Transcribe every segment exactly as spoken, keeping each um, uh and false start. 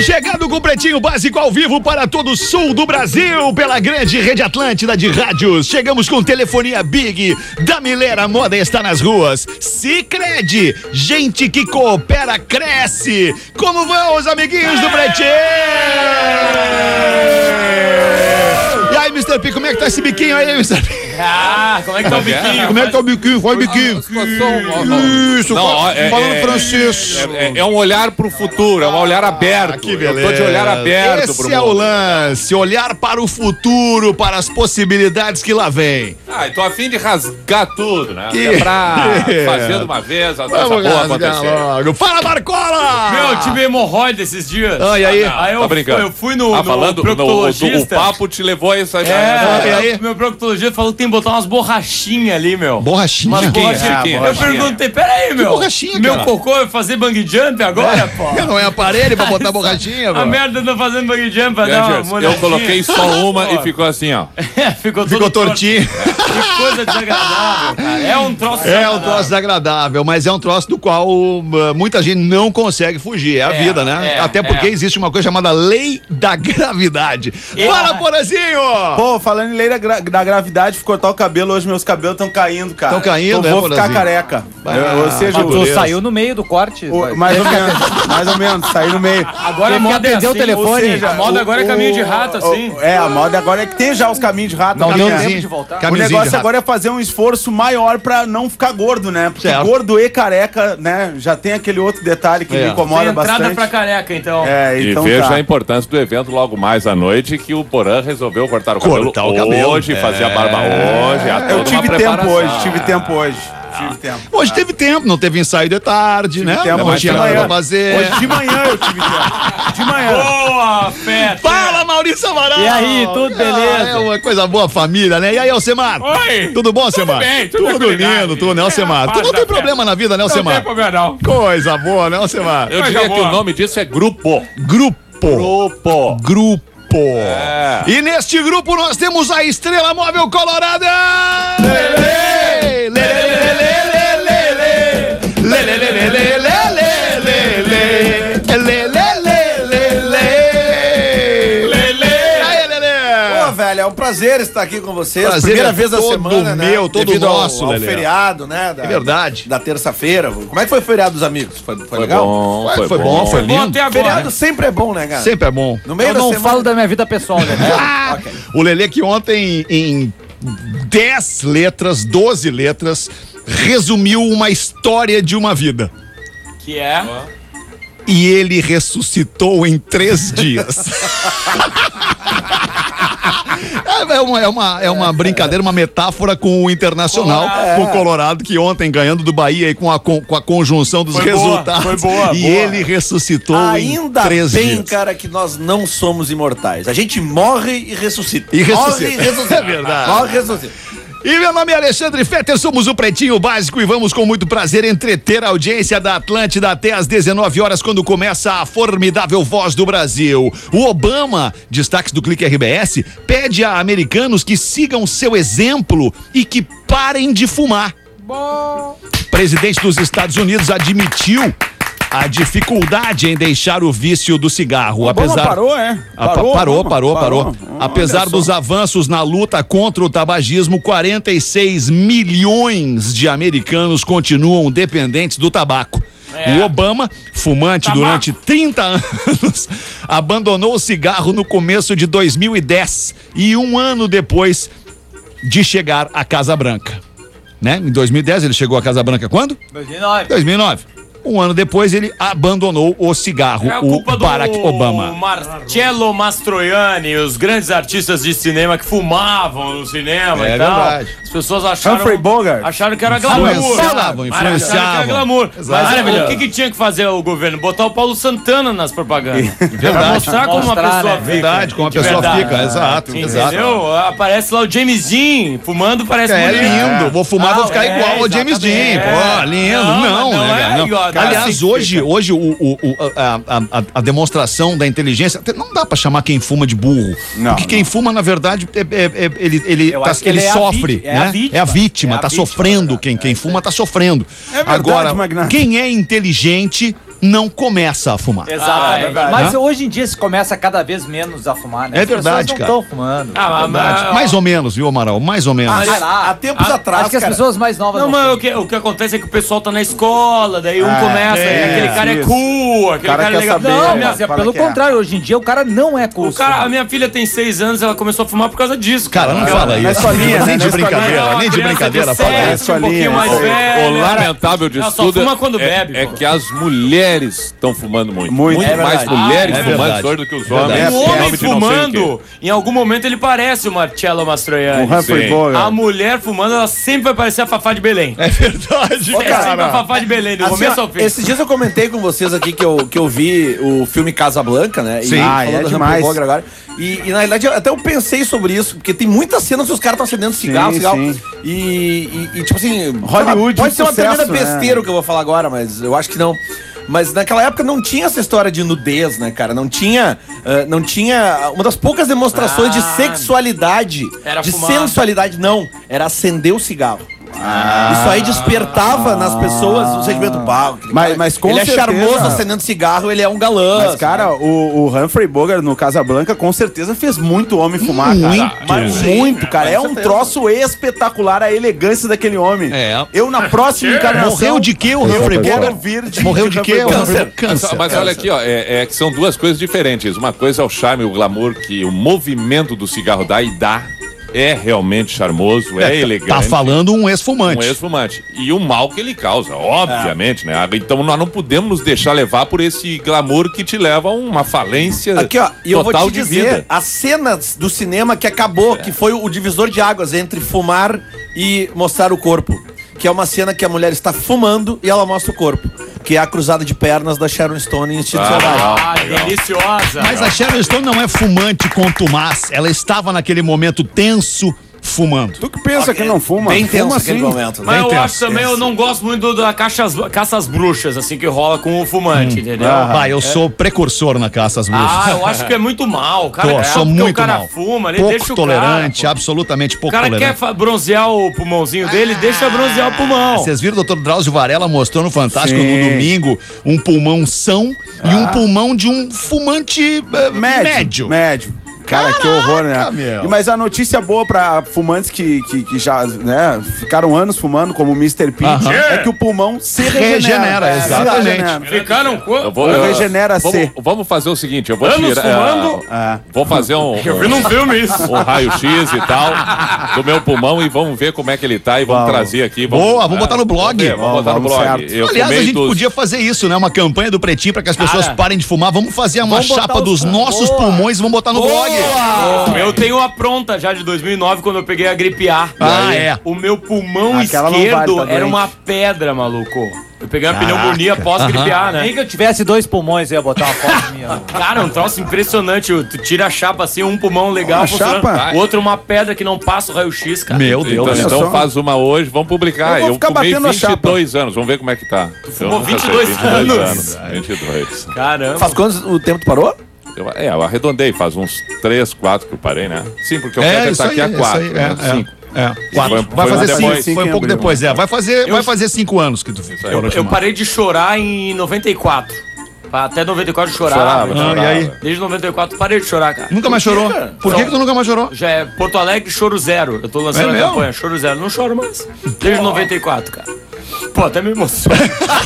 chegando com o Pretinho Básico ao vivo para todo o sul do Brasil, pela grande rede Atlântida de rádios. Chegamos com telefonia Big, da Milera Moda está nas ruas. Sicredi, gente que coopera, cresce. Como vão os amiguinhos do Pretinho? E aí, mister P, como é que tá esse biquinho aí, mister P? Ah, como é que tá o biquinho? Como é que tá o biquinho? Qual é o biquinho? Isso, Não, é, falando é, francês. É, é um olhar pro futuro, é um olhar aberto. Ah, que beleza. Eu tô de olhar aberto Esse pro é mundo. o lance, olhar para o futuro, para as possibilidades que lá vem. Ah, eu tô a fim de rasgar tudo, né? Que- É pra fazer de uma vez a coisa Vamos boa rasgar acontecer. logo. Fala, Marcola! Meu, eu tive hemorroida esses dias. Ah, e aí? Aí eu, Tá brincando? eu fui no, ah, no falando, no, o, proctologista. o papo te levou a isso aí. É, e aí? meu proctologista falou que tem que botar umas borrachinhas ali, meu. Borrachinha? Umas Chiquinha, borrachinhas. chiquinha, Eu borrachinha. perguntei, peraí, meu. borrachinha, Meu cara? cocô vai fazer bang jump agora, pô? Não é aparelho pra botar borrachinha, A velho? merda tá fazendo bang jump pra dar uma Rangers, eu molhadinha. coloquei só uma e ficou assim, ó. Ficou, Ficou todo torto. tortinho. Que coisa desagradável, cara. É um troço É um desagradável. troço desagradável, mas é um troço do qual uh, muita gente não consegue fugir. É a É, vida, né? é, Até porque é. existe uma coisa chamada lei da gravidade. É. Fala, Porazinho! Pô, falando em lei da, gra- da gravidade, fui cortar o cabelo, hoje meus cabelos estão caindo, cara. Tão caindo, Eu é, vou ficar Porazinho? careca. Ah, Eu- ou seja, mas o- tu beleza. Saiu no meio do corte. o- vai. mais ou menos, mais ou menos, saí no meio. Agora a Teve que moda é atender o assim, telefone. ou seja, a moda o- agora é o- caminho de rato, assim. o- É, a moda agora é que tem já os caminhos de rato. Não deu caminho- tempo de voltar. O Caminhozinho de negócio rato. agora é fazer um esforço maior pra não ficar gordo, né? Porque Certo. gordo e careca, né? Já tem aquele outro detalhe que É. me incomoda Tem entrada bastante. pra careca, então. É, E então veja tá. a importância do evento logo mais à noite, que o Porã resolveu cortar o cabelo Cortar o cabelo. hoje, É. fazer a barba hoje. há toda Eu uma tive tempo preparação. hoje, tive tempo hoje. Tive tempo. Hoje teve tempo, não teve ensaio de tarde, né? tempo, não hoje tinha de nada manhã. pra fazer. Hoje de manhã eu tive tempo. De manhã. Boa, fé. Fala, Maurício Amaral! E aí, tudo beleza? Ah, é uma coisa boa, família, né? E aí, Alcemar? Oi. Tudo bom, Alcemar? bem, tudo Tudo tranquilidade. lindo, tudo, né, Alcemar? É, Tu não paz tem da problema na vida, né, Não tem Alcemar? problema, não. Coisa boa, né, Alcemar? Eu Coisa diria que boa. o nome disso é grupo. Grupo. Grupo. Grupo. É. E neste grupo nós temos a Estrela Móvel Colorada! Lele! Lele, lele, lele, lele! Lele, lele, lele, lele, lele! Lele, lele, lele! Lele. Aí, Lele! Pô, velho, é um prazer estar aqui com vocês. Prazer Primeira é vez da todo semana, né? meu, todo Devido ao- nosso, ao, Lelê. feriado, né? Da, É verdade. Da terça-feira. Como é que foi o feriado dos amigos? Foi, foi Foi legal? bom, Foi, foi bom, foi Bom lindo. até agora. Feriado sempre é bom, né, cara? Sempre é bom. No meio Eu da não semana... falo da minha vida pessoal, né? Ok. O Lelê que ontem, em dez letras, doze letras, resumiu uma história de uma vida. Que é? E ele ressuscitou em três dias. É uma, é, uma, é uma brincadeira, uma metáfora com o Internacional, Colorado. com o Colorado, que ontem ganhando do Bahia e com a, com, com a conjunção dos Foi boa, resultados. foi boa, e boa. ele ressuscitou Ainda em três bem, dias. cara, que nós não somos imortais. A gente morre e ressuscita. E ressuscita. Morre e ressuscita. É verdade. Morre e ressuscita. E meu nome é Alexandre Fetter, somos o Pretinho Básico e vamos com muito prazer entreter a audiência da Atlântida até às dezenove horas, quando começa a formidável Voz do Brasil. O Obama, destaques do Clique R B S, pede a americanos que sigam seu exemplo e que parem de fumar. Presidente dos Estados Unidos admitiu a dificuldade em deixar o vício do cigarro, O Obama apesar parou, é? Ah, pa- parou, parou, parou, parou. Apesar Olha só. dos avanços na luta contra o tabagismo, quarenta e seis milhões de americanos continuam dependentes do tabaco. É. O Obama, fumante Tabaco. durante trinta anos, abandonou o cigarro no começo de dois mil e dez e um ano depois de chegar à Casa Branca. Né? Em dois mil e dez ele chegou à Casa Branca quando? dois mil e nove. dois mil e nove. Um ano depois ele abandonou o cigarro, É a o culpa Barack do Obama. Marcello Mastroianni, os grandes artistas de cinema que fumavam no cinema É e tal. verdade. As pessoas acharam, Humphrey Bogart. acharam que era glamour. Influenciavam, Acharam que era influenciavam. glamour. Mas Exato. o que, que tinha que fazer o governo? Botar o Paulo Santana nas propagandas. Verdade. Pra mostrar como uma Mostrar, pessoa né? fica. Verdade, como a De pessoa verdade. fica, exato, exato. Entendeu? Aparece lá o James Dean fumando, parece É bonito. lindo, vou fumar, vou Ah, ficar é, igual ao James Dean. exatamente. Pô, lindo. Não, Não, não né, é cara? Não. igual, não é Aliás, assim que hoje, fica. hoje o, o- o- a, a- a demonstração da inteligência, até não dá pra chamar quem fuma de burro. Não, porque quem fuma, na verdade, é- é- é- ele, ele, Eu tá- acho que ele ele é a sofre. vítima, é a né? vítima. É a vítima, É a tá vítima, sofrendo. verdade. Quem, quem fuma tá sofrendo. É verdade, Agora, Magnata. quem é inteligente não começa a fumar. Exatamente. Ah, é verdade. Mas hoje em dia se começa cada vez menos a fumar, né? É As pessoas verdade, não cara. estão fumando. Ah, mas, Mais ou menos, viu, Amaral? Mais ou menos. Mas sei lá. há tempos Ah, atrás, Acho que as cara, pessoas mais novas Não, não, mas o que, o que acontece é que o pessoal tá na escola, daí um Ah, começa, é, aquele cara é isso. cool, aquele cara cara, quer é legal. saber, Não, Não, a minha, mas é fala pelo que é. contrário, hoje em dia o cara não é cool. o cara, a minha filha tem seis anos, ela começou a fumar por causa disso. Cara, não Porque fala ela- na isso. escolinha, Nem né? de Na brincadeira, Ela é uma nem de criança brincadeira de fala sete, isso. um pouquinho mais O- velha. O lamentável disso Ela só tudo fuma quando é, bebe, é pô. que as mulheres estão fumando muito. Muito. Muito É mais verdade. mulheres Ah, é fumantes verdade. hoje do que os Verdade. homens. É, Um Em homem nome de não sei o fumando, quê. em algum momento ele parece o Marcello Mastroianni. O Humphrey Sim. Bogart. A mulher fumando, ela sempre vai parecer a Fafá de Belém. É verdade, É sempre a Fafá de Belém, do assim, começo ó, ao fim. esses dias eu comentei com vocês aqui que eu, que eu vi o filme Casablanca, né? Sim. E Ah, falando é do demais. Humphrey Bogart agora. E, e, na realidade até eu pensei sobre isso, porque tem muitas cenas que os caras estão acendendo cigarro, Sim, cigarro. sim. E, e, e, tipo assim, Hollywood, pode ser uma sucesso, tremenda né? besteira o que eu vou falar agora, mas eu acho que não. Mas naquela época não tinha essa história de nudez, né, cara? Não tinha. ah, não tinha. Uma das poucas demonstrações de Ah, sexualidade, era de fumar. sensualidade, não. Era acender o cigarro. Isso aí despertava nas pessoas o sentimento pau. Mas- mas com ele certeza- é charmoso acendendo cigarro, ele é um galã. Mas, cara, o, o Humphrey Bogart no Casablanca com certeza fez muito homem fumar, Muito. cara. Mas Sim, muito, cara. É com um certeza. troço espetacular a elegância daquele homem. É. Eu, na próxima encarnação... Morreu de quê o eu Humphrey quero Bogart? vir de Morreu de quê? o Humphrey Humphrey Bogart. Bogart? Câncer. Mas olha aqui, ó, é, é que são duas coisas diferentes. Uma coisa é o charme, o glamour que o movimento do cigarro dá e dá. É realmente charmoso, é, elegante. Tá falando um ex-fumante. Um ex-fumante. E o mal que ele causa, obviamente, né? Então nós não podemos nos deixar levar por esse glamour que te leva a uma falência Aqui, ó, e eu vou total te de dizer, vida. as cenas do cinema que acabou, que foi o divisor de águas entre fumar e mostrar o corpo. Que é uma cena que a mulher está fumando e ela mostra o corpo. Que é a cruzada de pernas da Sharon Stone em Instinto Selvagem. Ah, deliciosa. Mas a Sharon Stone não é fumante contumaz. Ela estava naquele momento tenso, fumando. Tu que pensa que não fuma? Bem tenso fuma naquele sim. momento. Mas Bem eu tenso, acho também, eu não gosto muito da caça às, caça às bruxas, assim, que rola com o fumante, entendeu? Pai, eu sou precursor na caça às bruxas. Ah, eu acho que é muito mal. O cara, Tô, é, sou porque muito o cara mal. fuma, ele pouco deixa o tolerante, cara, pô. absolutamente O pouco cara quer tolerante. fa- bronzear o pulmãozinho dele, deixa bronzear o pulmão. Vocês viram o doutor Drauzio Varela mostrou no Fantástico Sim. no domingo um pulmão são e um pulmão de um fumante eh, Médio. médio. Médio. Cara, que horror, né? meu. E, mas a notícia boa pra fumantes que, que, que já, né, ficaram anos fumando, como o mister P, Aham. é que o pulmão se regenera. Regenera, É, exatamente. se regenera. Ficaram Eu com... vou, Ou eu- regenera-se. vamos, vamos fazer o seguinte, eu vou Anos tirar. fumando. ah, Vou fazer um, Eu vi num filme isso. um raio-x e tal do meu pulmão e vamos ver como é que ele tá e vamos Vamos. trazer aqui. Vamos, Boa, vamos botar no blog. Vamos, ver, vamos Vamos, botar no vamos, blog. certo. Eu Aliás, a fumei gente dos- podia fazer isso, né? Uma campanha do Pretinho para que as pessoas Cara. parem de fumar. Vamos fazer uma Vamos botar chapa os- dos nossos Boa. pulmões e vamos botar no blog. Eu tenho a pronta já de dois mil e nove, quando eu peguei a gripe A. Ah, E aí, é. O meu pulmão Aquela não esquerdo vale, tá era doente. uma pedra, maluco. Eu peguei uma Caraca. pneumonia pós-gripe A, Nem né? que eu tivesse dois pulmões, eu ia botar uma foto minha. Cara, um troço impressionante. Tu tira a chapa assim, um pulmão legal, Uma funcionando, chapa? o outro uma pedra que não passa o raio-x, cara. Meu Então, Deus. Olha então só. faz uma hoje, vamos publicar. Eu vou Eu, ficar fumei batendo a vinte e dois chapa. anos, vamos ver como é que tá. fumou Eu vinte e nunca dois sei, vinte e dois anos. anos. vinte e dois. Caramba. Faz quanto o tempo tu parou? Eu, é, eu arredondei, faz uns três, quatro que eu parei, né? Sim, porque eu É, quero isso estar aqui aí, a quatro. isso aí, né? é, é. Cinco. É, quatro. Foi- Vai foi fazer um cinco, depois. foi um pouco abril. depois, é. Vai fazer, vai fazer cinco anos que tu aí. parou de Eu fumar. parei de chorar em noventa e quatro. Até noventa e quatro eu chorava. Chorava, então, Ah, e aí? Desde noventa e quatro parei de chorar, cara. Nunca mais chorou? Por que, que tu nunca mais chorou? Já é Porto Alegre, choro zero. Eu tô lançando É a mesmo? campanha, choro zero. Não choro mais. Desde noventa e quatro, cara. Pô, até me emociona.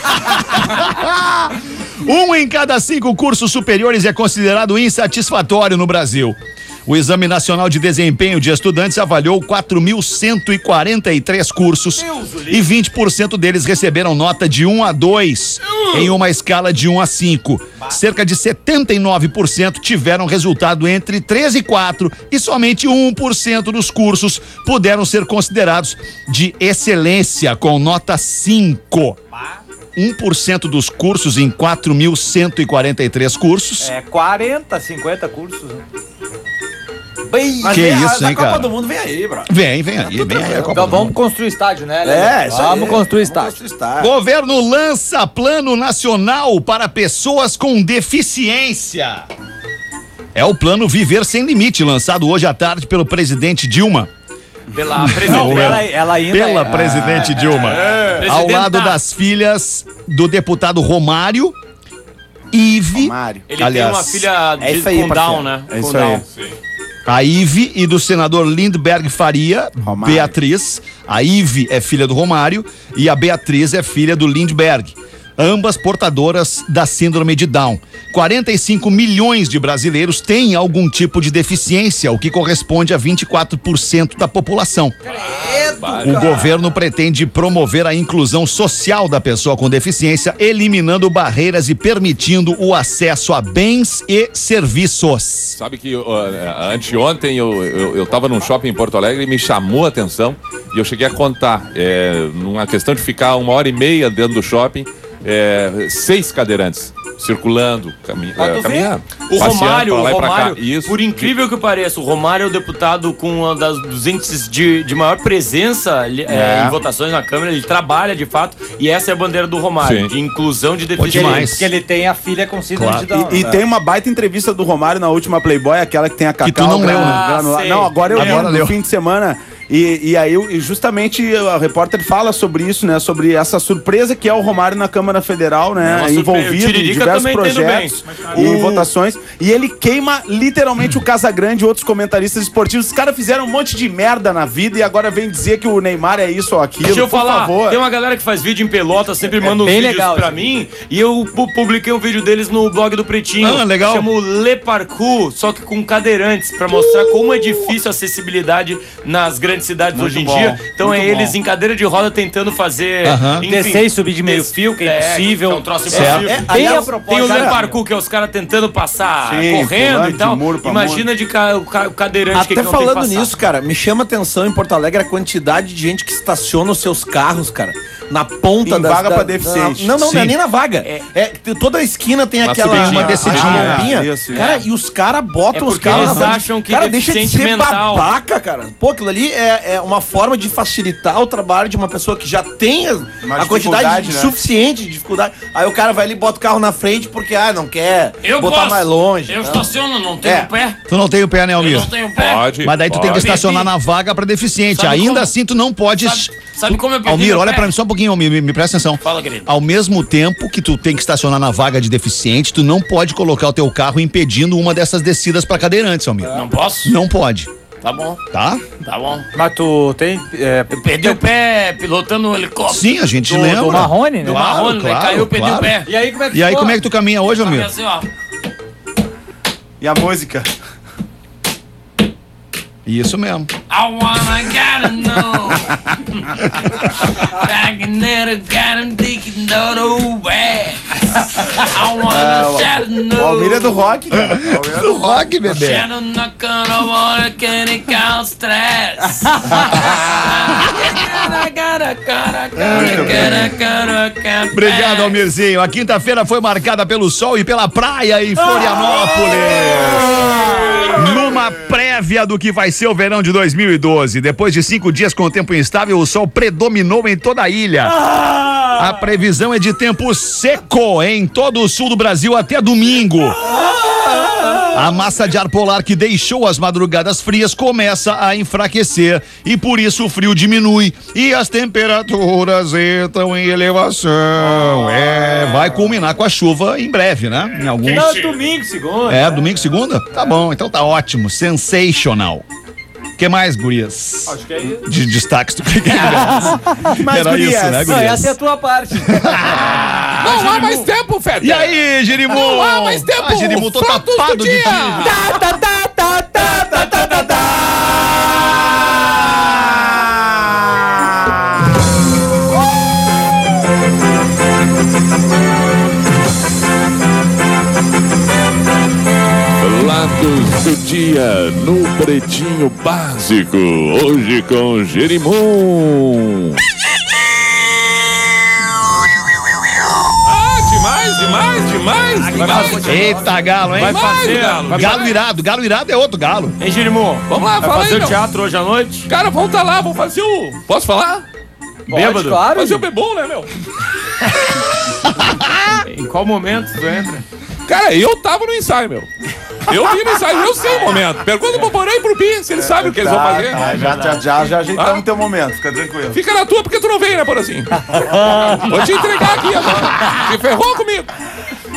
Um em cada cinco cursos superiores é considerado insatisfatório no Brasil. O Exame Nacional de Desempenho de Estudantes avaliou quatro mil cento e quarenta e três cursos e vinte por cento deles receberam nota de um a dois em uma escala de um a cinco. Cerca de setenta e nove por cento tiveram resultado entre três e quatro e somente um por cento dos cursos puderam ser considerados de excelência com nota cinco. um por cento dos cursos em quatro mil cento e quarenta e três cursos. É quarenta, cinquenta cursos. né? Bem, Mas Que vem a- isso, a hein, Copa cara? do Mundo vem aí, bro. Vem, vem aí, vem aí a Copa então do vamos Mundo. construir estádio, né? É, Lelê? isso aí. Vamos construir estádio. Vamos construir estádio. Governo lança plano nacional para pessoas com deficiência. É o plano Viver Sem Limite, lançado hoje à tarde pelo presidente Dilma. Pela Não, presidente. ela, ela ainda Pela é. presidente Dilma. Ao Presidenta. lado das filhas do deputado Romário Ive. Romário. Ele Aliás, tem uma filha é de, isso aí, com Down, parceiro. né? É isso Com aí. Down. A Ive e do senador Lindbergh Faria, Romário. Beatriz. A Ive é filha do Romário e a Beatriz é filha do Lindbergh. Ambas portadoras da síndrome de Down. quarenta e cinco milhões de brasileiros têm algum tipo de deficiência, o que corresponde a vinte e quatro por cento da população. O governo pretende promover a inclusão social da pessoa com deficiência, eliminando barreiras e permitindo o acesso a bens e serviços. Sabe que uh, anteontem eu, eu, eu tava num shopping em Porto Alegre e me chamou a atenção e eu cheguei a contar, é, numa questão de ficar uma hora e meia dentro do shopping, é, seis cadeirantes circulando, cami Mas é, tu vê, caminhando. O passeando Romário, pra lá o e pra cá. Romário, Isso. por incrível que pareça, o Romário é o deputado com uma das, dos índices de, de maior presença é, É. em votações na Câmara. Ele trabalha de fato e essa é a bandeira do Romário, Sim. de inclusão de Pô, deficiência. demais. Porque ele tem a filha com síndrome Claro. de Down. E, e tem uma baita entrevista do Romário na última Playboy, aquela que tem a Cacau. tu não leu, né? granula- Ah, sei. Não, agora eu Agora li leu. no fim de semana. E, e aí, eu- e justamente, a repórter fala sobre isso, né? Sobre essa surpresa que é o Romário na Câmara Federal, É né? uma surpresa. O Envolvido em Tiririca diversos também tá indo projetos bem. e O- votações. E ele queima literalmente o Casagrande e outros comentaristas esportivos. Os caras fizeram um monte de merda na vida e agora vem dizer que o Neymar é isso ou aquilo. Deixa eu Por falar, favor. tem uma galera que faz vídeo em Pelota, sempre manda uns bem vídeos legal pra isso. mim, e eu pu- publiquei um vídeo deles no blog do Pretinho. Ah, legal. Chamo Le Parkour, só que com cadeirantes, pra mostrar como é difícil a acessibilidade nas grandes cidades Muito hoje em bom, dia. Então muito é bom. eles em cadeira de roda tentando fazer... Aham. Descer e subir de meio des- fio, que é impossível. É um troço Certo. impossível. É, tem, aliás, a propósito, tem o cara- Le Parkour, que é os caras tentando passar Sim, correndo pulando e tal. de muro pra Imagina de ca, o, ca, o cadeirante que Até não tem que falando passar. nisso, cara, me chama atenção em Porto Alegre a quantidade de gente que estaciona os seus carros, cara, na ponta Em da vaga pra deficiente. Não, não, não é Sim. nem na vaga. É. É, que toda a esquina tem Uma aquela subidinha. Uma descidinha. a rampinha. Isso, isso. Cara, e os caras botam É os porque carros eles na frente. acham que Cara, deixa de deficiente ser mental. babaca, cara. Pô, aquilo ali é, é uma forma de facilitar o trabalho de uma pessoa que já tem a, Uma a quantidade dificuldade, de- né? suficiente de dificuldade. Aí o cara vai ali e bota o carro na frente porque, ah, não quer Eu botar gosto. mais longe. Eu Não. estaciono, não tenho É. pé. Tu não tem o pé, né, Eu Almir? não tenho pé. Pode. Mas daí tu tem que pode. estacionar na vaga pra deficiente. Sabe Ainda como? assim, tu não pode. Sabe, sabe como eu perdi Almir, meu olha pé? pra mim só um pouquinho, Almir, me, me presta atenção. Fala, querido. Ao mesmo tempo que tu tem que estacionar na vaga de deficiente, tu não pode colocar o teu carro impedindo uma dessas descidas pra cadeirantes, Almir. Não posso? Não pode, Tá bom, tá? tá bom. Mas tu tem... É, Eu perdi o pé pilotando um helicóptero. Sim, a gente do, lembra. do Marrone, né? Do Claro, Marrone, né? claro, Caiu, eu perdi claro. o pé. E aí como é que E aí, ficou? como é que tu caminha hoje, Almir? Assim, ó. E a música? Isso mesmo. I wanna gotta know. Back in there, got him thinking no way. I wanna shout no. O Almir é do rock, cara. O Almir é do Do rock, bebê. Shadow not gonna wanna can it count stress. Obrigado, Almirzinho. A quinta-feira foi marcada pelo sol e pela praia em Florianópolis. Numa prévia do que vai ser o verão de dois mil e doze. Depois de cinco dias com tempo instável, o sol predominou em toda a ilha. A previsão é de tempo seco em todo o sul do Brasil até domingo. A massa de ar polar que deixou as madrugadas frias começa a enfraquecer e por isso o frio diminui e as temperaturas entram em elevação. É, vai culminar com a chuva em breve, né? Em alguns. Não, domingo, segunda. É, domingo, segunda? Tá bom, então tá ótimo. Sensational. O que mais, gurias? Acho que é isso. De destaques do que mais, Era gurias? isso, né, Não, gurias? essa é a tua parte. Não há mais tempo, Fede. E aí, Jerimu? Não há mais tempo. Ah, Jerimu, tô Fatos do tapado de dia. ti. Tá, tá, tá, tá, tá, tá, tá, tá, tá. Fatos do dia no Pretinho Básico. Hoje com Jerimum. Ah, demais, demais, demais, demais. Eita, galo, hein? Vai fazer. Galo. Vai Galo irado, galo irado é outro galo. Hein, Girimô? Vamos lá, Vai fala fazer aí, o meu. teatro hoje à noite? Cara, vamos tá lá, vamos fazer o... Posso falar? Bêbado? claro. Fazer o bebom, né, meu? Em qual momento tu entra? Cara, eu tava no ensaio, meu. Eu vi no ensaio, eu sei o momento. Pergunta pro Porã e pro Pi, se eles sabem o que eles vão Tá, fazer. tá, já, já, já, já ajeitamos Ah? teu momento, fica tranquilo. Fica na tua porque tu não veio, né, Porãzinho? Vou te entregar aqui agora. Se ferrou comigo.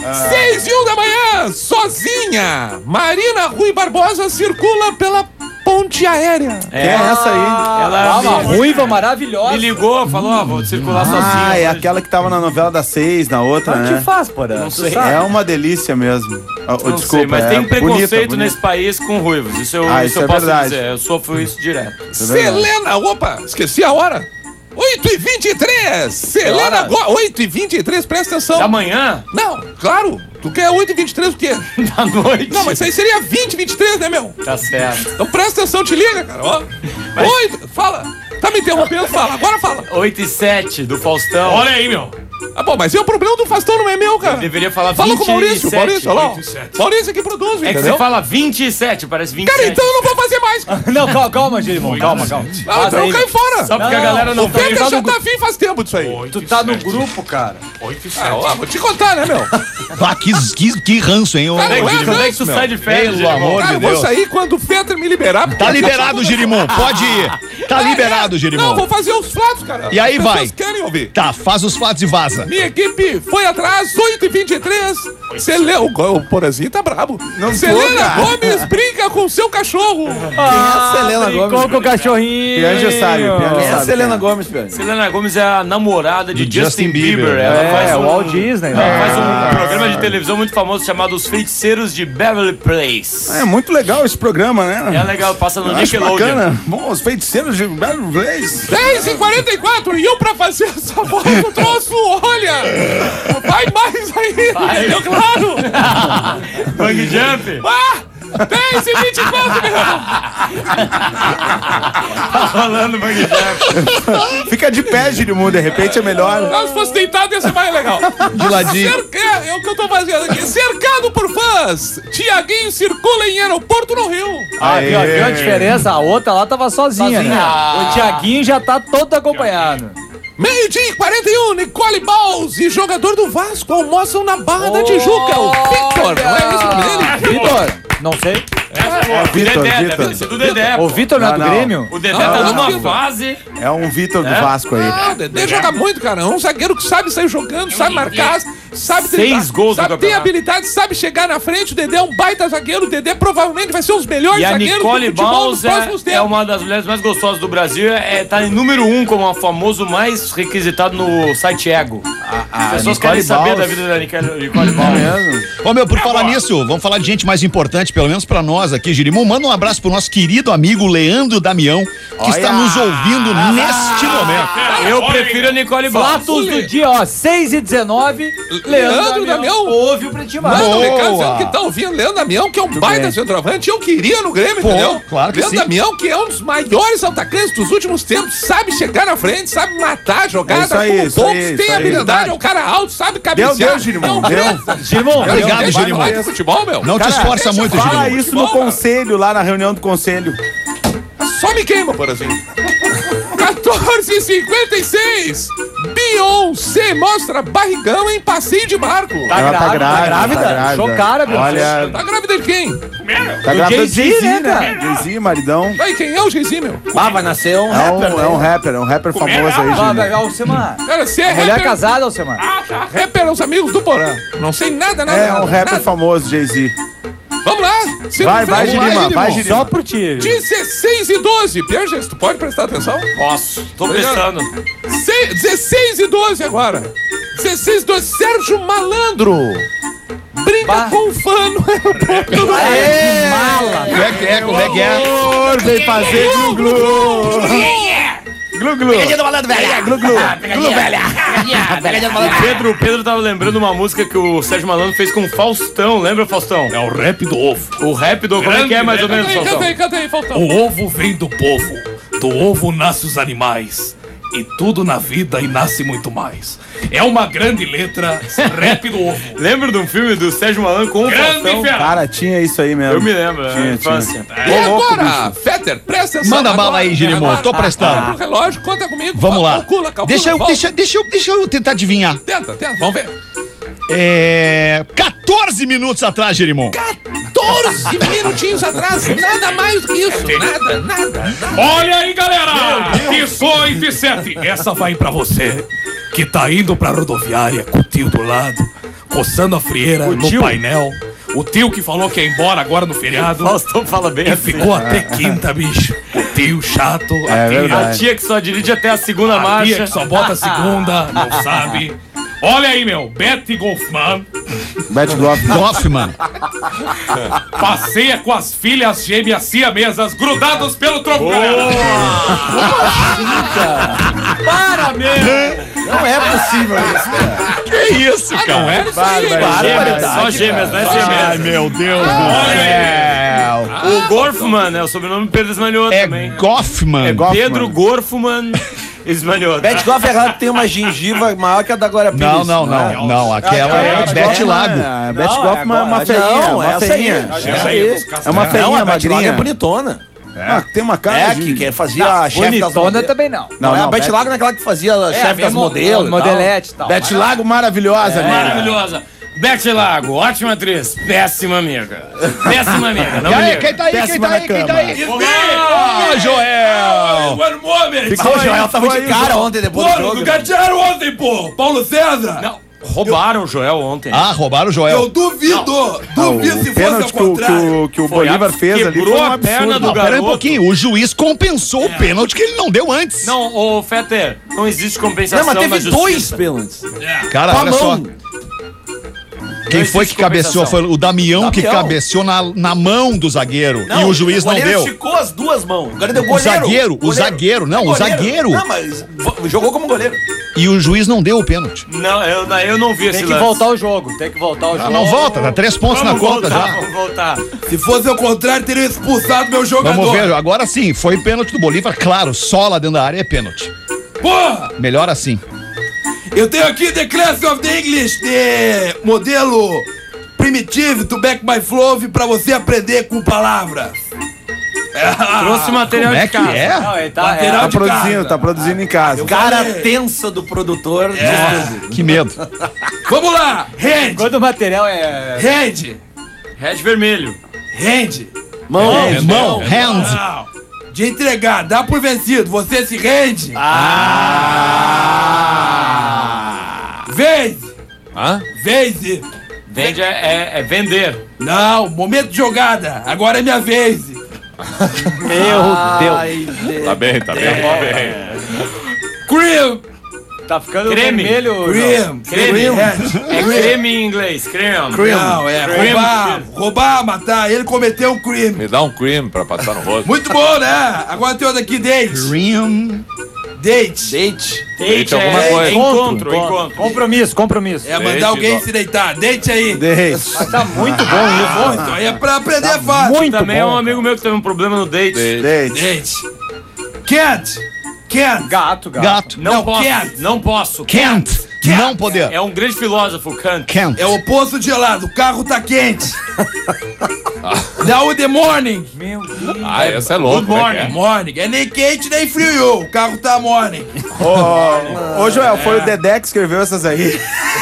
Seis e um da manhã, sozinha. Marina Rui Barbosa circula pela ponte aérea. Quem é essa aí? Ela Ah, uma me, ruiva maravilhosa. me ligou, falou, ó, vou circular Ah, sozinha. é aquela que tava na novela das seis, na outra, Mas o né? que faz, porra? Não Tu sei. sabe? É uma delícia mesmo. Oh, oh, Não desculpa, sei, mas é tem um preconceito bonita, bonita. nesse país com ruivos. Isso eu, Ah, isso isso eu é posso verdade. dizer. Eu sofro isso direto. Selena, opa, esqueci a hora. oito e vinte e três. Selena, Go- oito e vinte e três, presta atenção. Da manhã, Não, claro. Tu quer oito e vinte e três o quê? da noite. Não, mas isso aí seria vinte e vinte e três, né, meu? Tá certo. Então presta atenção, te liga, cara. Ó. Oito, fala. Tá me interrompendo? Fala, agora fala. oito e sete do Faustão. Olha aí, meu. Ah, bom, mas é o problema do Faustão, não é meu, cara. Eu deveria falar Fala com o Maurício, vinte e sete. Maurício, olha lá. oito e sete. Maurício que produz, É que entendeu? você fala vinte e sete, parece vinte e sete. Cara, então eu não vou fazer mais. Não, calma, calma, Girimão. Calma, calma. Ah, Faz então eu aí. caio fora. Só porque Não, a galera não O tá Peter já ligado. tá afim faz tempo disso aí. Tu tá no grupo, cara. oito e Ah, sete. ó, vou te contar, né, meu? Ah, que, que, que ranço, hein? ô- Cara, Quando é que- Não é quando é que tu meu. sai de férias, Pelo Girimão? amor Cara, de eu vou Deus. sair quando o Peter me liberar. Tá liberado, Girimum. Pode ir. Tá liberado, Não, Girimum. vou fazer os fatos, cara. E aí As vai. pessoas querem ouvir. Tá, faz os fatos e vaza. Minha equipe foi atrás, oito e vinte e três. Selena, o, o Porazinho tá brabo. Não Selena tô, cara. Gomes brinca com seu cachorro. Quem é a Selena Brincou Gomes? com o cachorrinho. Pianja sabe, Pianja Quem é a sabe. Selena Gomes, Pianja? Selena Gomes é a namorada de Do Justin, Justin Bieber. Bieber. Ela É, faz o um, Walt Disney, ela né? faz um programa de televisão muito famoso chamado Os Feiticeiros de Beverly Place. É muito legal esse programa, né? É legal, passa no Eu acho Nickelodeon. bacana. Bom, os feiticeiros de Beverly Place. dez e quarenta e quatro. E eu pra fazer essa voz do troço, olha. Vai mais aí, entendeu? Claro. Bang Jump. Ah, dez e vinte e quatro, meu irmão. Tá falando Bang Jump. Fica de pé, Girimum, de repente é melhor. Não, se fosse deitado ia ser mais legal. De ladinho. Cerca... É o que eu tô fazendo aqui. Cercado por fãs. Tiaguinho circula em aeroporto no Rio. Ah, viu, Aê. viu a diferença? A outra lá tava sozinha, Sozinha. né? O Tiaguinho já tá todo acompanhado. Meio-dia e quarenta e um, Nicole Balls e jogador do Vasco almoçam na Barra da Tijuca. O Victor, não é esse o nome dele? Vitor, não sei. É, o Vitor, Dedé, Vitor. deve ser do Dedé. O Vitor não é Não, do não. Grêmio? O Dedé Não, tá não, numa não. fase. É um Vitor do É? Vasco aí. Ah, o Dedé joga muito, cara. É um zagueiro que sabe sair jogando, sabe marcar, sabe Seis gols no sabe, tem campeonato. habilidade, sabe chegar na frente. O Dedé é um baita zagueiro. O Dedé provavelmente vai ser um dos melhores E a zagueiros Nicole do futebol nos Balls é, próximos é tempos. uma das mulheres mais gostosas do Brasil. É, tá em número um como a famoso mais requisitado no site Ego. As pessoas Nicole querem saber Balls. da vida da Nicole, Nicole Balls. Ô, meu, por falar nisso, vamos falar de gente mais importante, pelo menos pra nós aqui, Girimum. Manda um abraço pro nosso querido amigo Leandro Damião, que está Olha! nos ouvindo neste momento. Eu prefiro a Nicole Balls. Fatos do dia, ó, seis e dezenove. Leandro Leandro Damião. Damião ouve o Pretinho Básico. Manda um Boa. recado dizendo que tá ouvindo Leandro Damião, que é um baita bem. centroavante. Eu queria no Grêmio, Pô, entendeu? claro que Leandro sim. Damião, que é um dos maiores atacantes dos últimos tempos, sabe chegar na frente, sabe matar a jogada, É isso aí, como isso poucos, aí, tem isso aí. habilidade, é um cara alto, sabe cabecear. Deu, deu, Girimum, é um deu. grande- Girimão, Obrigado, Deixa eu Girimum. falar de futebol, meu. Não te esforça deixa muito, eu Fala Girimum. isso no Futebol, conselho, lá na reunião do conselho. Só me queima, por assim. quatorze e cinquenta e seis. Beyoncé mostra barrigão em passeio de barco. Tá Ela tá grávida, grávida, tá grávida. tá grávida. Chocara, Beyoncé. Olha, Tá grávida de quem? tá grávida do Jay-Z, Jay-Z, né, né? cara? Jay-Z, maridão. Aí, quem é o Jay-Z, meu? Ah, vai nascer um É rapper, um, né? é um rapper, é um rapper famoso aí, Vai, Girimum. vai, Alcemar. Cara, você é Mulher rapper. casada, Alcemar. Ah, tá. Rapper é os amigos do Porã. Não sei nada, nada. É nada, um rapper nada. famoso, Jay-Z. Vamos lá. Vai, vai, Girimum, vai, Só Girimum. por ti. dezesseis e doze. Pianges, tu pode prestar atenção? Posso. Tô Obrigado. prestando. Se- dezesseis e doze agora. dezesseis e doze. Sérgio Malandro. Brinca Bah. com o fã no aeroporto do Aê, mala. Como é que é? Como é que é? Amor, vem fazer glu-glu. Glu-glu. É, glu-glu. Glu, velha. O Pedro, o Pedro tava lembrando uma música que o Sérgio Malandro fez com o Faustão. Lembra, Faustão? É o rap do ovo. O rap do... Como é que é mais ou menos, Canta aí, Faustão? canta aí, canta aí, Faustão. O ovo vem do povo, do ovo nasce os animais, e tudo na vida e nasce muito mais. É uma grande letra, rap do ovo. Lembra de um filme do Sérgio Malandro com o Grande Faustão? fera. Cara, tinha isso aí mesmo. Eu me lembro, Tinha, na infância. E Ô, louco, agora, Fetter, presta atenção. Manda bala agora, aí, Girimum, agora. tô prestando. Abre o relógio, conta comigo. Vamos lá. Calcula, calcula. Deixa eu, volta. deixa, deixa, eu, deixa eu tentar adivinhar. Tenta, tenta, vamos ver. É. quatorze minutos atrás, Girimum. quatorze minutinhos atrás, nada mais do que isso. Nada, nada, nada. Olha aí, galera! dezoito e sete. Essa vai pra você que tá indo pra rodoviária com o tio do lado, coçando a frieira O no tio? painel. O tio que falou que ia embora agora no feriado. Faustão fala bem E assim. ficou até quinta, bicho. O tio chato. É a tia, A tia que só dirige até a segunda a marcha. tia que só bota a segunda, não sabe. Olha aí, meu. Betty Goffman Beth Goff. Goffman. passeia com as filhas gêmeas siamesas grudadas pelo tronco. Para, meu! Não é possível isso, cara. Que isso, cara? Não é? Gêmeas, só gêmeas, não é Ai, siamesas. meu Deus Olha do céu. O Gorfman é o sobrenome Pedro Esmanhoto É também. Goffman. É Goffman. Pedro Gorfman Esmanhoto. Beth Goff é claro que tem uma gengiva maior que a da Glória Pires. Não, não, não, não. Aquela é a Beth Lago. A Beth Goff é uma, uma feinha. Não, uma essa aí. feinha. Essa aí. É uma Não, feinha, a Beth Lago magrinha. é bonitona. Ah, tem uma cara É, de... que, que fazia a chefe das Bonitona modelos. também não. Não, Não, é a não, Beth Beth- Lago não é aquela que fazia a chefe das mo- modelos. e tal. modelete e tal. Beth Lago maravilhosa, né? Maravilhosa. Beth Lago, ótima atriz. Péssima amiga. Péssima amiga. Não E me aí, liga. quem tá aí? Quem Péssima tá aí? na Quem tá cama. aí? Olá! Ô, Joel! One moment! Ah, o Joel tava de cara ontem depois do Pô, jogo. não gatearam ontem, pô! Paulo César! Não, roubaram o Joel ontem. Ah, roubaram o Eu Joel. duvido! Duvido se O fosse ao pênalti que o, que contrário! o, que o Foi Bolívar a- fez ali quebrou foi um a perna absurdo. do Não, pera aí um garoto. pouquinho. O juiz compensou o pênalti que ele não deu antes. Não, ô Fetter, não existe compensação Não, mas na teve justiça. dois pênaltis. Cara, Com a olha só. mão. Quem Não foi existe que cabeceou? Foi compensação. o Damião, que Damião. cabeceou na, na mão do zagueiro. e o juiz não goleiro deu. esticou as duas mãos. O goleiro deu O goleiro. zagueiro, o zagueiro, não, o zagueiro. Não, mas vo- jogou como goleiro. E o juiz não deu o pênalti. Não, eu, eu não vi esse Tem que lance. voltar o jogo. Tem que voltar o Ah, jogo. não volta, dá três pontos Vamos na conta voltar, já. Vamos voltar. Se fosse ao contrário, teria expulsado meu jogador! Vamos ver, agora sim, foi pênalti do Bolívar, claro, só lá dentro da área é pênalti. Porra! Melhor assim. Eu tenho aqui The Class of the English, de modelo Primitive to Back My Flow pra você aprender com palavras. Trouxe material Como é de que casa. é? Não, ele tá, Lateral é, Tá de produzindo, casa. tá produzindo em casa. Cara falei. tensa do produtor. Ah, que medo. Vamos lá! Hand! quando o material é... Hand! Red vermelho. Hand! Mão. Mão, hands. Não. De entregar, dá por vencido, você se rende! Ah. Vez! Hã? Vez! Vende é, é- é vender. Não, momento de jogada, agora é minha vez! Meu Deus. Ai, Deus. Tá bem, tá bem, tá bem. Cream! Tá ficando Creme. vermelho. Cream! Creme. Hand. É creme em inglês, creme. Não, é Cream. roubar, roubar, matar, ele cometeu um crime. Me dá um cream pra passar no rosto. Muito bom, né? Agora tem outro aqui, date. Rim. Date. Date. Date alguma é, coisa. é encontro, encontro. Compromisso, compromisso. É mandar Date, alguém dó. se deitar. Date aí. Deixa. Mas tá muito bom isso. Bom, isso aí é pra aprender fácil. Muito Também bom. é um amigo meu que teve um problema no date. Date. Deixa. Date. Can't. Can't. Gato, gato. Gato. Não, Não, posso, can't. não posso. Can't. Não poder. É um grande filósofo, Kant. Can't. É o oposto de gelado. O carro tá quente. Now the morning. Meu Deus. Ah, essa é louca. Good morning. Morning. É nem quente nem frio. O carro tá morning. Ô, ô, Joel, foi o Dedé que escreveu essas aí.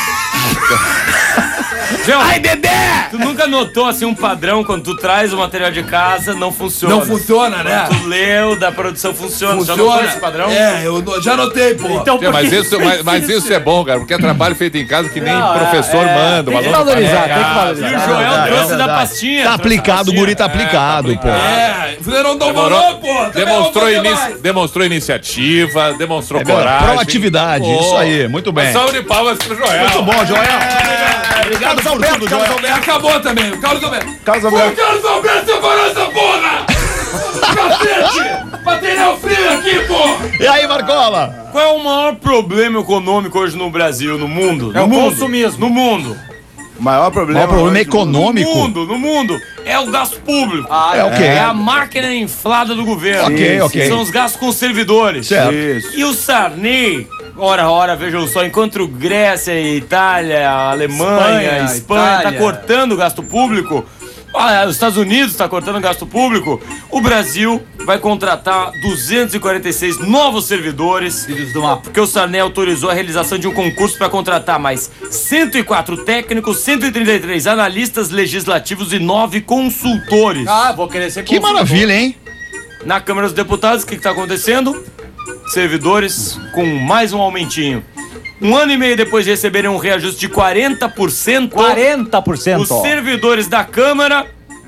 João, Ai, Dedé! tu nunca notou assim um padrão quando tu traz o material de casa, não funciona. Não funciona, né? Tu leu da produção funciona. Já notou Funciona. esse padrão? É, eu no- já notei, pô. Então, Tia, mas, por que isso, mas, mas isso é bom, cara, porque é trabalho feito em casa que nem Não, é, professor é, manda. o tem que aluno faz. valorizar, tem que E o valorizar. Joel verdade, trouxe é da verdade. pastinha. Tá trouxe aplicado, o da guri tá pastinha. aplicado, pô. É, você não dá Demorou, valor, pô. Também demonstrou, não vou inici- fazer mais. demonstrou iniciativa, demonstrou É verdade, coragem. proatividade, Pô. isso aí, muito bem. Salve de palmas pro Joel. Muito bom, Joel. Obrigado por tudo, Joel. Acabou também, o Carlos Alberto. Carlos O Alberto. Carlos Alberto separou essa porra! Cacete! Pra treinar o frio aqui, pô! E aí, Marcola? Qual é o maior problema econômico hoje no Brasil, no mundo? É no o mundo. consumismo. No mundo. O maior problema. Qual o problema hoje do mundo- No econômico? mundo, no mundo. É o gasto público. Ah, É o quê? É a máquina inflada do governo. Ok, Sim, ok. São os gastos com servidores. Certo. Isso. E o Sarney, ora, ora, vejam só, enquanto Grécia, Itália, Alemanha, Espanha, Espanha, está Itália. cortando o gasto público, ah, os Estados Unidos está cortando o gasto público, o Brasil vai contratar duzentos e quarenta e seis novos servidores. Filhos do mapa. Porque o Sarney autorizou a realização de um concurso para contratar mais cento e quatro técnicos, cento e trinta e três analistas legislativos e nove consultores. Ah, vou querer ser Que consultor. maravilha, hein? Na Câmara dos Deputados, o que está acontecendo? Servidores com mais um aumentinho. Um ano e meio depois de receberem um reajuste de quarenta por cento, quarenta por cento. os servidores da Câmara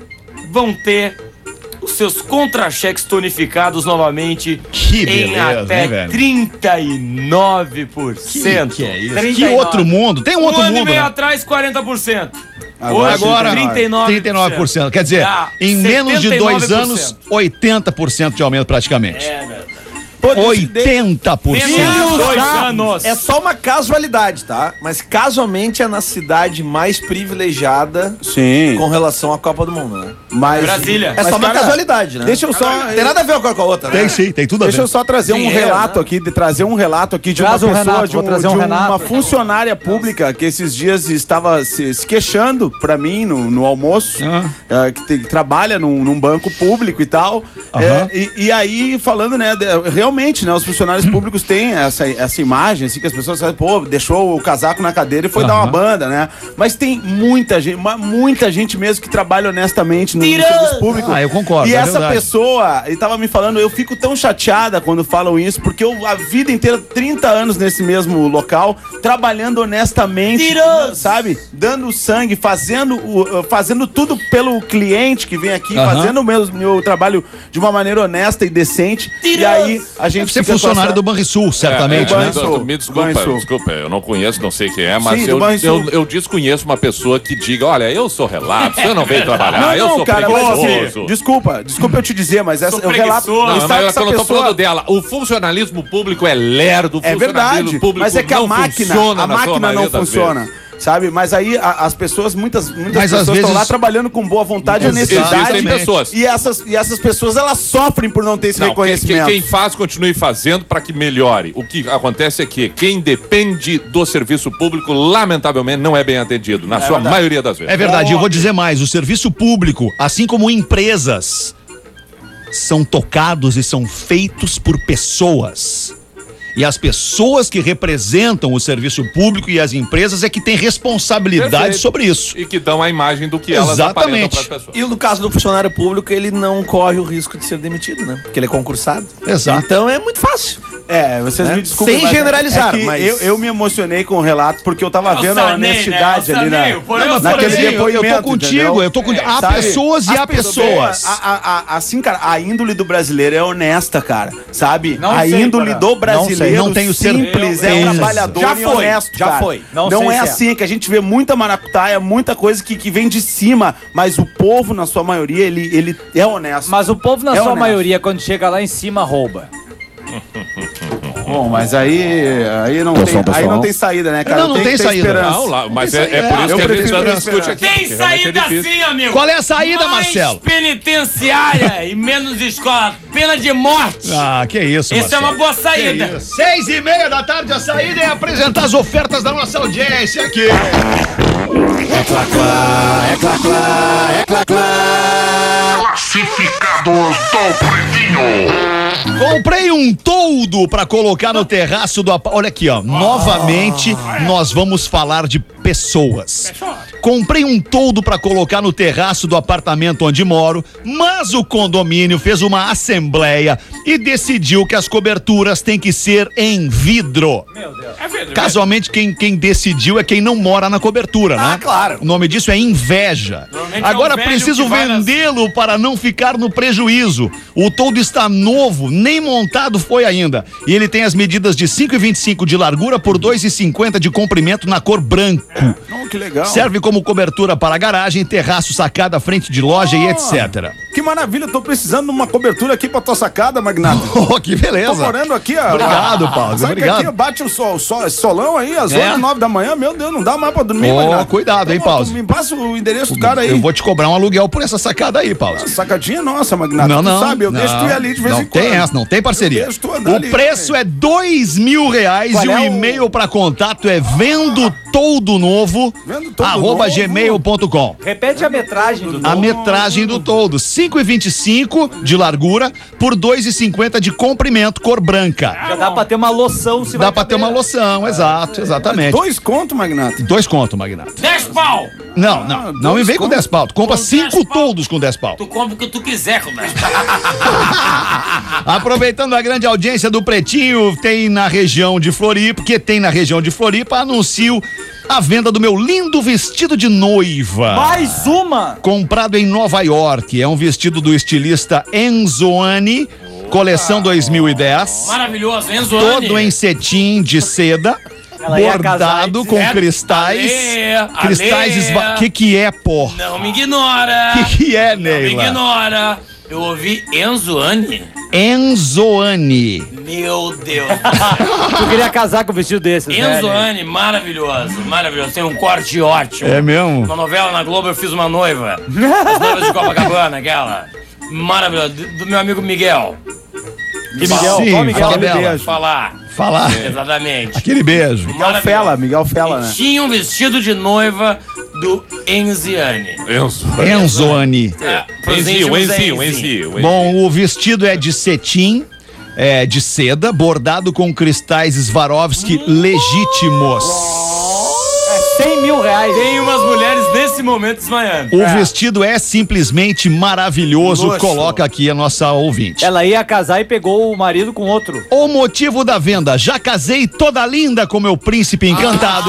vão ter os seus contra-cheques tonificados novamente Que em beleza, até hein, velho? trinta e nove por cento. Que é isso? trinta e Que nove. outro mundo? Tem um Um outro ano e mundo, meio né? atrás, quarenta por cento. Agora, Hoje, Agora, trinta e nove por cento. trinta e nove por cento. Quer dizer, Dá em menos de dois setenta e nove por anos, cento. oitenta por cento de aumento praticamente. É, velho. Pô, deixa- de- oitenta por cento. Menos dois Tá? anos. É só uma casualidade, tá? Mas casualmente é na cidade mais privilegiada Sim. com relação à Copa do Mundo, né? Mas, Brasília. É mas, só uma cara, casualidade, né? Deixa eu só. Não tem nada a ver uma com a outra, né? Tem sim, tem tudo a ver. Deixa eu só trazer um Dinheiro, relato né? aqui, de trazer um relato aqui de Traz uma um pessoa, Renato, de, um, vou trazer de um uma Renato. funcionária pública que esses dias estava se, se queixando pra mim no, no almoço, Ah. eh, que, tem- que trabalha num, num banco público e tal. Aham. Eh, e, e aí, falando, né, de- realmente, né, os funcionários públicos têm essa, essa imagem, assim, que as pessoas falam, pô, deixou o casaco na cadeira e foi dar uma Aham. banda, né? Mas tem muita gente, ma- muita gente mesmo que trabalha honestamente no, no serviço público. Ah, eu concordo, E é essa verdade. pessoa, ele tava me falando, eu fico tão chateada quando falam isso, porque eu a vida inteira, trinta anos nesse mesmo local, trabalhando honestamente, Tiroso. sabe? Dando sangue, fazendo, o- fazendo tudo pelo cliente que vem aqui, Aham. fazendo o meu, meu trabalho de uma maneira honesta e decente. E Tiroso. aí a gente Deve ser fica com funcionário essa- do Banrisul, certamente, é, né? Banrisul. Não, me desculpa, Banrisul. desculpa, eu não conheço, não sei quem é, mas Sim, do eu, Banrisul. eu, eu desconheço uma pessoa que diga, olha, eu sou relapso, eu não venho trabalhar, Não, eu não, sou cara, mas preguiçoso. assim, desculpa, desculpa eu te dizer, mas essa, Sou eu relato. preguiçoso. Não, está mas com eu essa não tô pessoa- falando dela. O funcionalismo público é lerdo, o É funcionalismo verdade, público mas é que a não máquina, funciona a na sua máquina não maioria das funciona. vezes. Sabe? Mas aí a- as pessoas, muitas, muitas Mas às pessoas estão vezes- lá trabalhando com boa vontade e Existem honestidade. pessoas. E essas, e essas pessoas, elas sofrem por não ter esse Não, quem, reconhecimento. quem- quem faz, continue fazendo para que melhore. O que acontece é que quem depende do serviço público, lamentavelmente, não é bem atendido, na sua maioria das vezes. É verdade, eu vou dizer mais, o serviço público, assim como empresas, são tocados e são feitos por pessoas. E as pessoas que representam o serviço público e as empresas é que têm responsabilidade Perfeito. sobre isso. E que dão a imagem do que elas Exatamente. aparentam para as pessoas. E no caso do funcionário público, ele não corre o risco de ser demitido, né? Porque ele é concursado. Exato. Então é muito fácil. É, vocês Né? me desculpem. Sem mas generalizar, é que mas- eu, eu me emocionei com o relato porque eu tava É o vendo a Sarney, honestidade né? É o ali Sarney, na, o Porém, Não, mas, naquele por exemplo, depoimento. eu tô contigo, entendeu? eu tô com... Há Sabe? pessoas e As há pessoas. A- a- a- assim, cara, a índole do brasileiro é honesta, cara. Sabe? Não a sei, índole cara. do brasileiro Não tenho simples, certeza. é trabalhador Já e foi, honesto, já cara. foi. Não, Não sei é se é. assim, que a gente vê muita maracutaia, muita coisa que, que vem de cima, mas o povo, na sua maioria, ele, ele é honesto. Mas o povo, na É sua honesto. maioria, quando chega lá em cima, rouba. Bom, mas aí, aí, não, Pessoal, tem, aí pessoal. não tem saída, né, cara? Não, não Tem tem que ter saída. esperança. Não, lá, mas Isso é, aí, é é, por isso eu que a gente prefiro não discute aqui. Tem porque realmente saída é difícil. sim, amigo. Qual é a saída, Mais Marcelo? penitenciária e menos escola. Pena de morte. Ah, que isso, Essa é uma Marcelo. boa saída. Que isso. Seis e meia da tarde, a saída é apresentar as ofertas da nossa audiência aqui. Classificados do Pretinho. Comprei um toldo pra colocar no terraço do apa... Olha aqui, ó. Novamente, nós vamos falar de pessoas. Comprei um toldo pra colocar no terraço do apartamento onde moro, mas o condomínio fez uma assembleia e decidiu que as coberturas têm que ser em vidro. Casualmente, quem, quem decidiu é quem não mora na cobertura, né? Ah, claro. O nome disso é inveja. Normalmente é Agora o velho preciso que vai nas- vendê-lo para não ficar no prejuízo. O toldo está novo, nem montado foi ainda. E ele tem as medidas de cinco e vinte e cinco de largura por dois e cinquenta de comprimento na cor branco. Oh, que legal. Serve como cobertura para garagem, terraço, sacada, frente de loja e etcétera. Que maravilha, eu tô precisando de uma cobertura aqui pra tua sacada, Magnata. Oh, que Tô beleza. morando aqui, ó. Obrigado, Paulo, Sabe obrigado. que aqui bate o sol, sol, solão aí às É? oito, nove da manhã, meu Deus, não dá mais pra dormir, Ô, Magnata. cuidado, hein, Então, Paulo. tu Me passa o endereço do cara aí. Eu vou te cobrar um aluguel por essa sacada aí, Paulo. Sacadinha nossa, Magnata. Não, Tu não. sabe, eu não, deixo tu ir ali de vez não em quando. tem essa, não tem parceria. Eu deixo tu andar O ali, preço é dois mil reais Qual e é o o- e-mail para contato é vendo todo novo, Vendo todo arroba novo. gmail ponto com. Repete a metragem do A metragem do todo, cinco e vinte e cinco de largura por dois e cinquenta de comprimento, cor branca. Já dá pra ter uma loção se Dá vai pra ter uma loção, exato, exatamente. Dois conto, Magnata. Dois conto, Magnata. dez pau! Não, não, não me vem com dez pau. Tu compra Com cinco dez pau. toldos com dez pau. Tu compra o que tu quiser com dez pau. Aproveitando a grande audiência do Pretinho, tem na região de Floripa, porque tem na região de Floripa, anuncio a venda do meu lindo vestido de noiva. Mais uma! Comprado em Nova York. É um vestido do estilista Enzoani, coleção dois mil e dez. Maravilhoso, Enzo Anni. Todo em cetim de seda, Ela ia casar bordado e com dizer, cristais. Ale, Cristais Ale. esva... Que que é, pô? Não me ignora. Que que é, Não me Neila? ignora. Eu ouvi Enzo Anni. Enzoani. Meu Deus. Tu queria casar com um vestido desses, né? Enzo Anni, maravilhoso, maravilhoso. Tem um corte ótimo. É mesmo? Uma novela na Globo eu fiz uma noiva. As noivas de Copacabana, aquela. Maravilhosa. Do do meu amigo Miguel. Que Miguel? Sim, Qual Miguel? fala Aquele dela. beijo. Falar. Falar. Exatamente. Aquele beijo. Miguel Fela, Miguel Fela, né? Tinha um vestido de noiva do Enziane. Enzo. Enzoani. É, pros Enzio, íntimos é Enzio, Enzi. Enzio. Bom, o vestido é de cetim, é de seda, bordado com cristais Swarovski legítimos. cem mil reais. Tem umas mulheres nesse momento desmaiando. O vestido é simplesmente maravilhoso, Luxo. coloca aqui a nossa ouvinte. Ela ia casar e pegou o marido com outro. O motivo da venda: já casei toda linda com meu príncipe encantado.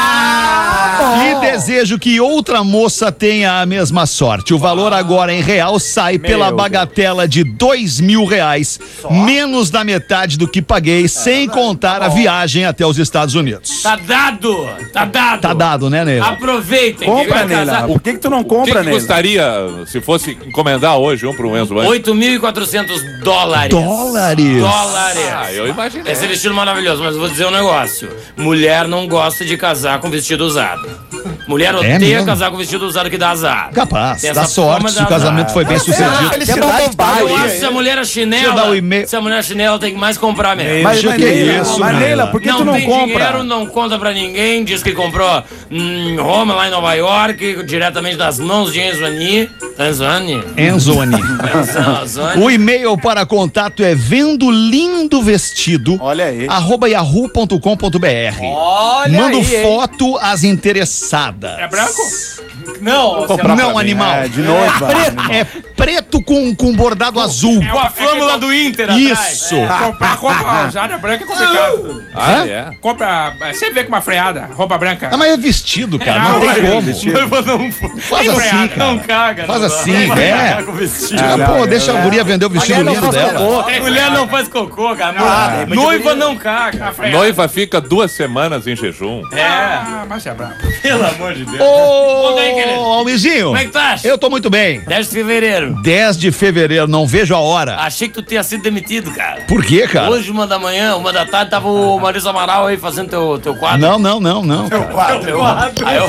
E desejo que outra moça tenha a mesma sorte. O valor agora em real sai pela Deus. bagatela de dois mil reais, menos da metade do que paguei, sem contar a viagem até os Estados Unidos. Tá dado! Tá dado! Tá dado, né, Neila? Aproveitem. Compra, que vai Neila. casar. Por que que tu não O que, compra, que Neila? custaria se fosse encomendar hoje um pro Enzo? Anni? oito mil e quatrocentos dólares. Dólares? Dólares. Ah, eu imaginei. Esse vestido maravilhoso, mas eu vou dizer um negócio. Mulher não gosta de casar com vestido usado. Mulher odeia mesmo? casar com vestido usado que dá azar. Capaz, Tem dá essa sorte forma se de o casamento azar. foi bem sucedido. Felicidade tá Eu aí. acho que se a mulher é Deixa eu dar chinela, o e-mail. se a mulher é chinela, tem que mais comprar mesmo. Mas, Deixa mas, que é Neila, isso, mas Neila. Neila, por que não tu não tem compra? dinheiro, não conta pra ninguém, diz que comprou em Roma, lá em Nova York, diretamente das mãos de Enzo Anni. Enzo Anni? Enzoani. Enzo Anni. O e-mail para contato é vendo lindo vestido, Olha aí. arroba yahoo ponto com ponto br. Olha Mando aí, hein? foto às interessadas. É branco? Não, Não, animal. É, de noiva. É preto com, com bordado azul. Com a flâmula do Inter atrás. Isso. Comprar roupa usada branca é complicado. Ah, é? Compra. Você vê com uma freada, roupa branca. Ah, mas é vestido, cara. Não Não, tem é como. Noiva não Faz assim, cara. Não caga. Faz não assim, vai é. cagar com vestido. Ah, pô, deixa a guria vender o vestido não lindo faz dela. cocô. Mulher não faz cocô, cara. Ah, Noiva não caga. Noiva fica duas semanas em jejum. É, Ah, mas é brabo. pelo amor de Deus. Ô, Conta aí, querido. Almizinho, Como é que tu acha? eu tô muito bem. dez de fevereiro. dez de fevereiro, não vejo a hora. Achei que tu tinha sido demitido, cara. Por quê, cara? Hoje, uma da manhã, uma da tarde, tava o Maurício Amaral aí fazendo teu, teu quadro. Não, não, não, não. cara. Teu quadro. Aí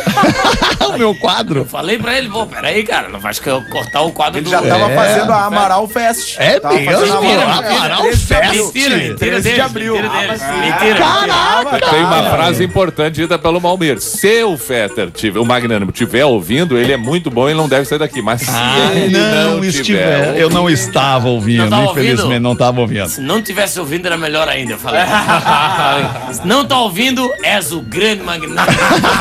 eu O meu quadro. falei pra ele, pô, peraí, cara, não faz que eu cortar o quadro Ele do... já tava É. fazendo a Amaral Fest. É Tava mesmo? fazendo a Mentira, Amaral mentira, Amaral treze de abril. Fest. Mentira, mentira treze de deles, abril. mentira Ah, deles. mas- Mentira. Caraca, Tem uma cara. frase importante dita pelo Malmir. Se o Fetter, tiver, o Magnânimo, estiver ouvindo, ele é muito bom e não deve sair daqui. Mas se Ah, ele não, não estiver. Eu não estava ouvindo, Não tava infelizmente ouvindo? não estava ouvindo. Se não tivesse ouvindo, era melhor ainda, eu falei. Se não tá ouvindo, és o grande magnata.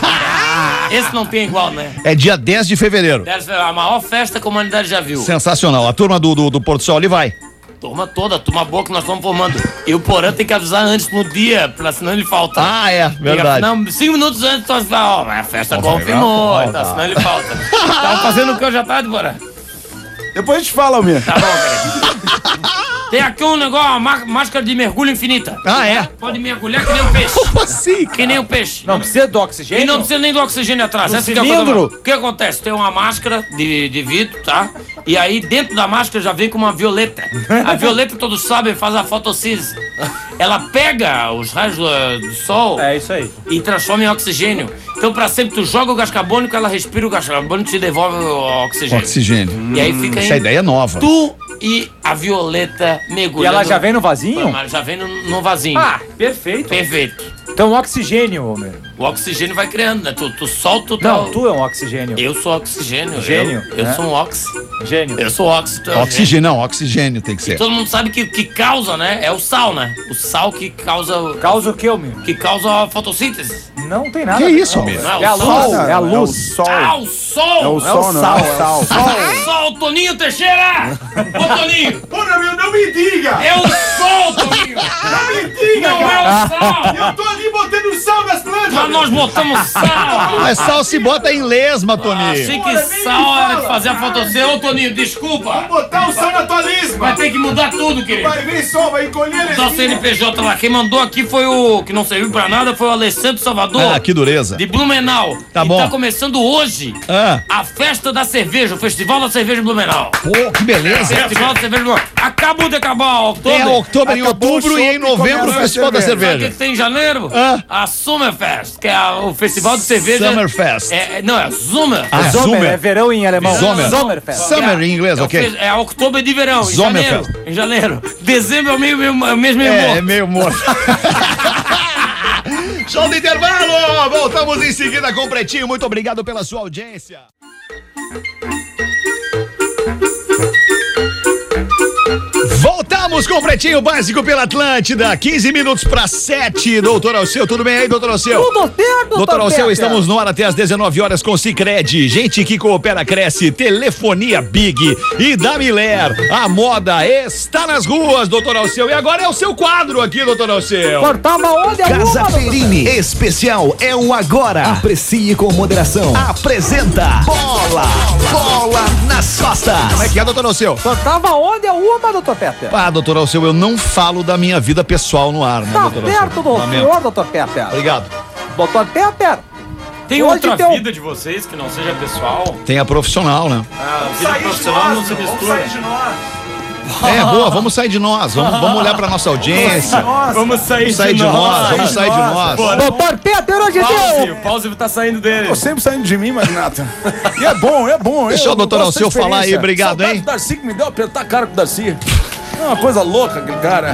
Esse não tem igual, né? É dia dez de fevereiro. Deve ser a maior festa que a humanidade já viu. Sensacional. A turma do, do, do Porto Sol ali vai. Turma toda, turma boa que nós estamos formando. E o Porã tem que avisar antes no dia, pra, senão ele falta. Ah, é, Fica- verdade. Não, cinco minutos antes nós falamos, ó, mas a festa Falta confirmou, legal, então, falta. senão ele falta. Tava fazendo o que hoje à tarde, Porã? Depois a gente fala, Almir. Tá bom, cara. Tem aqui um negócio, uma má- máscara de mergulho infinita. Ah, é? Pode mergulhar que nem o peixe. Como assim, Que nem o peixe. Não precisa do oxigênio? E não precisa nem do oxigênio atrás. No Essa que é a coisa cilindro? mais- O que acontece? Tem uma máscara de, de vidro, tá? E aí dentro da máscara já vem com uma violeta. A violeta, todos sabem, faz a fotossíntese. Ela pega os raios do, do sol É isso aí. e transforma em oxigênio. Então, pra sempre, tu joga o gás carbônico, ela respira o gás carbônico e te devolve o oxigênio. Oxigênio. E aí fica Essa aí ideia é nova. tu e a violeta mergulhando. E ela já vem no vasinho? Ela já vem no, no vasinho. Ah, perfeito. Perfeito. Tu é um oxigênio, Homer. O oxigênio vai criando, né? Tu, tu solta o Não, teu- tu é um oxigênio. Eu sou oxigênio. Gênio, Eu, eu né? sou um ox. Gênio. Eu sou ox. tu é um Oxigênio, não, oxigênio tem que gênio. ser. Todo mundo sabe que o que causa, né? É o sal, né? O sal que causa. Causa o que, Homer? Que causa a fotossíntese. Não tem nada. Que isso, não. Homer? Não, É a o luz, sol. é a É o luz. sol. Ah, o sol! É o sol, não é o sal. Sol, Toninho Teixeira! Ô, Toninho! Porra, meu, não me diga! É o sol, Toninho! Não me diga, Não é o sal! tô ali botando sal nas plantas! Mas nós botamos sal! Mas sal se bota em lesma, Toninho. Achei que sal era de fazer a fotossíntese. Ô, Toninho, desculpa! Botar o sal na tua lisma! Vai ter que mudar tudo, querido! vir só, vai encolher Da C N P J lá, quem mandou aqui foi o que não serviu pra nada, foi o Alessandro Salvador. Ah, que dureza. De Blumenau. Tá e bom. tá começando hoje Ah. a festa da cerveja, o Festival da Cerveja de Blumenau. Pô, que beleza. Festival da Cerveja de Blumenau. Acabou de acabar o outubro. É outubro, em Acabou outubro o e em chopp, novembro o começa a Festival da Sabe o que, Cerveja. que tem em janeiro? Ah. A Summerfest, que é a- o festival de cerveja. Summerfest. É, é- não, é Summer. Ah, Zomer, Zomer. é verão em alemão. Zomer. Zomerfest. Summer em inglês, é o ok? fe- É outubro de verão, em janeiro. Summerfest. Em janeiro. Dezembro é o meio, meio, o mês meio É, é morto. meio morto. Show do intervalo! Voltamos em seguida com o Pretinho. Muito obrigado pela sua audiência. Voltamos com o Pretinho Básico pela Atlântida. quinze minutos para sete. Doutor Alceu, tudo bem aí, doutor Alceu? Tudo certo, Doutor Alceu, Pepe? estamos no ar até às dezenove horas com Sicredi. Gente que coopera, cresce. Telefonia Big e da Miler. A moda está nas ruas, doutor Alceu. E agora é o seu quadro aqui, doutor Alceu. Cortava onde é Casa uma, Perini, especial é o agora. Aprecie com moderação. Apresenta Bola, Bola nas costas. Como é que é, doutor Alceu? Cortava onde é uma, doutor Pepe? Ah, doutor Alceu, eu não falo da minha vida pessoal no ar, né, Tá doutor Alceu? perto do Lamento. senhor, doutor Pepe. Obrigado. Doutor Pepe, Tem Hoje outra tem um- vida de vocês que não seja pessoal? Tem a profissional, né? A vida profissional não se mistura. É, boa, vamos sair de nós. Vamos, vamos olhar pra nossa audiência. Vamos sair, Vamos sair de nós, vamos sair de nós. doutor Pepe, hoje Pause, deu. o pause tá saindo dele. Tô sempre saindo de mim, Magnata. E é bom, é bom. Deixa eu o doutor gosto da Alceu falar aí, experiência. obrigado, Saudade hein? do Darcy que me deu apertar a cara com o Darcy. É uma coisa louca aquele cara.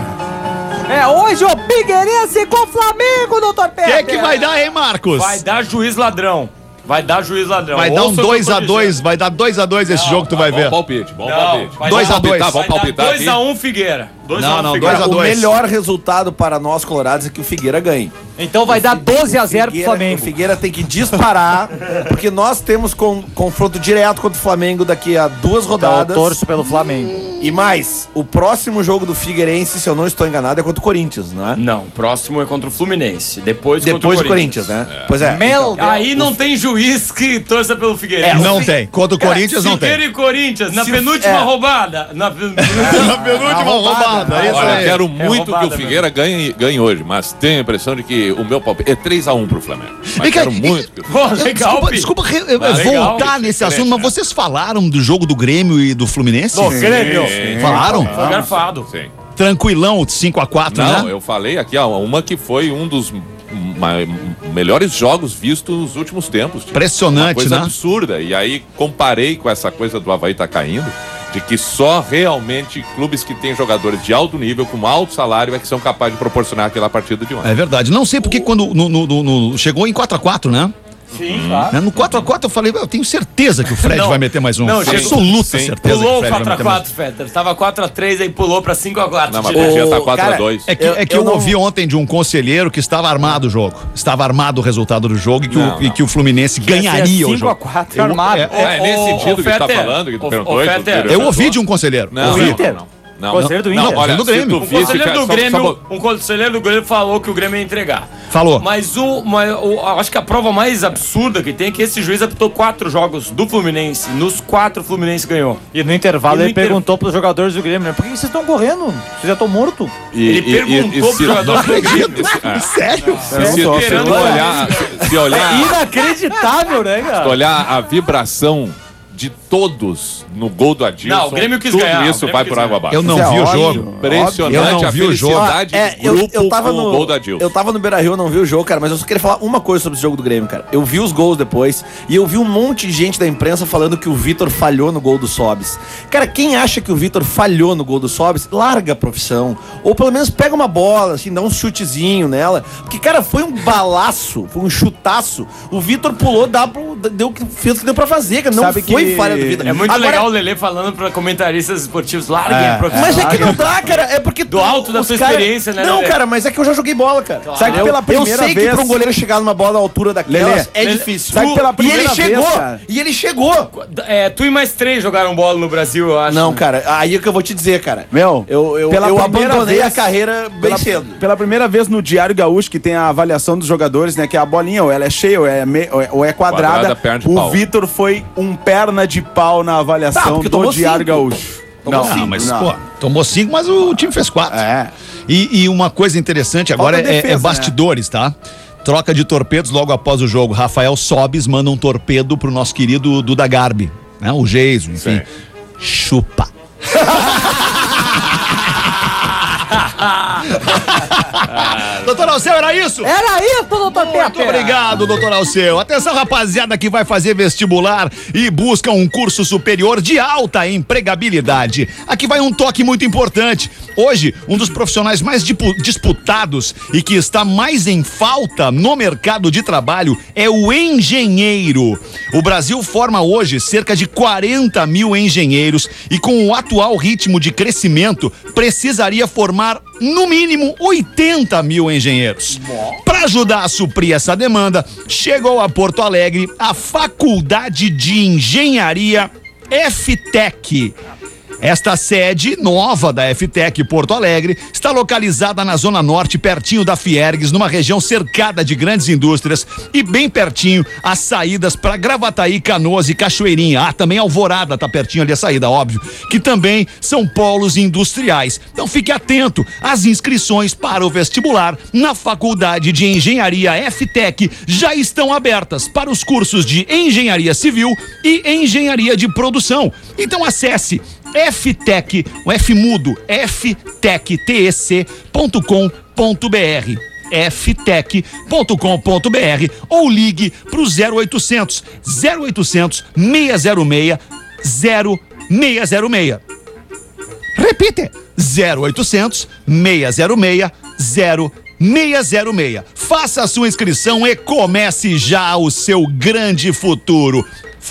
É hoje o Figueirense com o Flamengo, doutor O Pepe. que, que vai dar, hein, Marcos? Vai dar juiz ladrão. Vai dar juiz ladrão. Vai dar um Ouça o que eu dois tô a dois, vai dar dois a dois esse jogo que tu vai Bom ver. palpite, bom Não, palpite. vai Dois Vamos a dois. palpitar, Vamos palpitar dois aqui. a um Figueira. dois Não, a um não, Figueira. dois a O dois. melhor resultado para nós colorados é que o Figueira ganhe. Então vai dar doze a zero pro Figueira- Flamengo. O Figueira tem que disparar, porque nós temos com- confronto direto contra o Flamengo daqui a duas Então, eu rodadas. torço pelo Flamengo. E mais, o próximo jogo do Figueirense, se eu não estou enganado, é contra o Corinthians, não é? Não, o próximo é contra o Fluminense. Depois, Depois contra do o Corinthians, né? Pois é. Meu Deus. Aí não tem juiz que torça pelo Figueirense. Não tem. Contra o Corinthians não Figueira tem. e Corinthians, na Se- penúltima é. roubada. Na pen- Na penúltima roubada, é isso Olha, aí. quero muito roubada que o Figueira ganhe, ganhe hoje, mas tenho a impressão de que o meu palpite é três a um pro Flamengo. Mas Vem cá, quero e- muito que o Pô, legal, Desculpa, Pi. desculpa re- Ah, legal, voltar isso, nesse diferente, assunto, mas né? vocês falaram do jogo do Grêmio e do Fluminense? Do Grêmio. Sim. Falaram? Foi garfado. Sim. Tranquilão, cinco a quatro, Não, né? eu falei aqui, ó, uma que foi um dos ma- melhores jogos vistos nos últimos tempos. Tipo, Impressionante, uma coisa né? absurda. E aí comparei com essa coisa do Avaí tá caindo, de que só realmente clubes que têm jogadores de alto nível, com alto salário, é que são capazes de proporcionar aquela partida de ontem. É verdade. Não sei porque quando no, no- no- no- chegou em quatro a quatro, né? Sim, claro. No quatro a quatro eu falei, eu tenho certeza que o Fred Não. vai meter mais um. Não, chegou- Absoluta Sim. certeza Pulou que o o Fred vai quatro a meter mais um. quatro, Fetter. Tava quatro a três, aí pulou pra cinco a quatro. Não, mas direto. podia estar Ô, quatro a cara, dois. É que, Eu- é que eu eu, não- ouvi ontem de um conselheiro que estava armado o jogo. Estava armado o resultado do jogo e que, Não, o, e não. que o Fluminense ganharia o cinco a jogo. quatro Eu- armado. é- É, nesse Ô, sentido ô, que tu tá Fetter, falando, que tu ô, perguntou. ô, e tu- Fetter, tu- Eu ouvi de um conselheiro. Não, ouvi. não, Inter. não, não. Conselheiro do Não, Inter. olha, do se Grêmio. tu Um visse conselheiro que- do só- Grêmio, só- um conselheiro do Grêmio falou que o Grêmio ia entregar. Falou. Mas o, uma- o- acho que a prova mais absurda que tem é que esse juiz apitou quatro jogos do Fluminense. Nos quatro, o Fluminense ganhou. E no intervalo E no ele inter- perguntou pros jogadores do Grêmio, né? Por que vocês estão correndo? Vocês já estão mortos. E- Ele e- perguntou e- pro se- jogador do Grêmio. É. Sério? Se, se, tô se tu esperando. olhar, se olhar, Inacreditável, né, se tu cara? olhar a vibração de todos no gol do Adilson. Não, o Grêmio quis tudo ganhar, isso o Grêmio vai quis por água abaixo. Eu não Isso é vi o óbvio, jogo. Impressionante Eu não a vi o jogo. felicidade É, do eu, grupo eu tava com no, o gol do Adilson. eu tava no Beira-Rio, não vi o jogo, cara, mas eu só queria falar uma coisa sobre esse jogo do Grêmio, cara. Eu vi os gols depois e eu vi um monte de gente da imprensa falando que o Vitor falhou no gol do Sobis. Cara, quem acha que o Vitor falhou no gol do Sobis, larga a profissão. Ou pelo menos pega uma bola, assim, dá um chutezinho nela. Porque, cara, foi um balaço, foi um chutaço. O Vitor pulou, dá pro, deu, fez o que deu pra fazer, cara. Não Sabe foi que falha do Vitor. É muito Agora, legal o Lelê falando pra comentaristas esportivos. Larguem É, a profissão. Mas é que não dá, cara. É porque Do alto da os sua cara- experiência, né, Não, Lelê? cara, mas é que eu já joguei bola, cara. Sabe que Eu- pela primeira eu sei vez- que pra um goleiro chegar numa bola à altura daquelas Lelê, é Lelê, difícil. sabe que pela e primeira ele vez, chegou. cara- E ele chegou. É, tu e mais três jogaram bola no Brasil, eu acho. Não, né? cara, aí é que eu vou te dizer, cara. Meu, Eu, eu, pela eu primeira abandonei vez- a carreira bem Pela, cedo. pela primeira vez no Diário Gaúcho, que tem a avaliação dos jogadores, né? Que é a bolinha, ou ela é cheia, ou é, me- ou é- ou é quadrada. Quadrada, perna de o pau. Vitor foi um perna de pau na Tá, avaliação porque do tomou Diário cinco. Gaúcho. Tomou Não, cinco, mas, não. pô, tomou cinco, mas o time fez quatro. É. E, e uma coisa interessante agora Falta é, defesa, é bastidores, tá? Troca de torpedos logo após o jogo. Rafael Sobis manda um torpedo pro nosso querido Duda Garbi, né? O Geiso, enfim. Chupa. Doutor Alceu, era isso? Era isso, doutor Muito Pepe. obrigado, doutor Alceu. Atenção, rapaziada que vai fazer vestibular e busca um curso superior de alta empregabilidade. Aqui vai um toque muito importante. Hoje, um dos profissionais mais dipu- disputados e que está mais em falta no mercado de trabalho é o engenheiro. O Brasil forma hoje cerca de quarenta mil engenheiros e com o atual ritmo de crescimento precisaria formar no mínimo oitenta mil engenheiros. Para ajudar a suprir essa demanda, chegou a Porto Alegre a Faculdade de Engenharia F T E C. Esta sede nova da F T E C Porto Alegre está localizada na Zona Norte, pertinho da Fiergues, numa região cercada de grandes indústrias e bem pertinho as saídas para Gravataí, Canoas e Cachoeirinha. Ah, também Alvorada tá pertinho ali a saída, óbvio, que também são polos industriais. Então fique atento, as inscrições para o vestibular na Faculdade de Engenharia F T E C já estão abertas para os cursos de Engenharia Civil e Engenharia de Produção. Então acesse F T E C, o F mudo, f t e c t e c ponto com ponto b r, f t e c ponto com ponto b r ou ligue para o zero oitocentos, zero oitocentos, seis zero seis, zero seis zero seis. Repite, zero oitocentos, seis zero seis, zero seis zero seis. Faça a sua inscrição e comece já o seu grande futuro.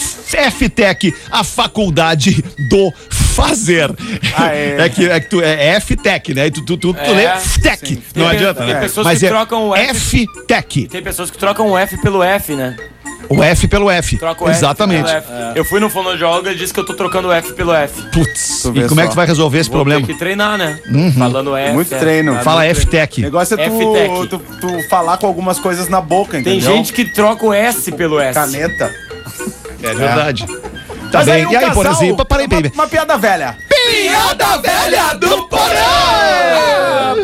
F T E C, a faculdade do fazer. Ah, é. É que, é que tu é F T E C, né? E tu, tu, tu, tu É, lê F T E C. sim. Não Tem- adianta, tem né? pessoas Mas que é trocam o F- F T E C. Tem pessoas que trocam o F pelo F, né? O F pelo F. Troca o Exatamente. F pelo F. Eu fui no fonoaudiólogo e disse que eu tô trocando o F pelo F. Putz, vê e como é só. que tu vai resolver esse Vou problema? ter que treinar, né? Uhum. Falando F. Muito é. treino. Tá Fala muito F T E O C. negócio é F T E C. tu, tu, tu falar com algumas coisas na boca, Tem entendeu? gente que troca o S pelo S. Caneta. É verdade. Tá Mas bem. aí, E aí, um por casal, exemplo, parei, uma, baby. uma piada velha. Piada velha do Porã!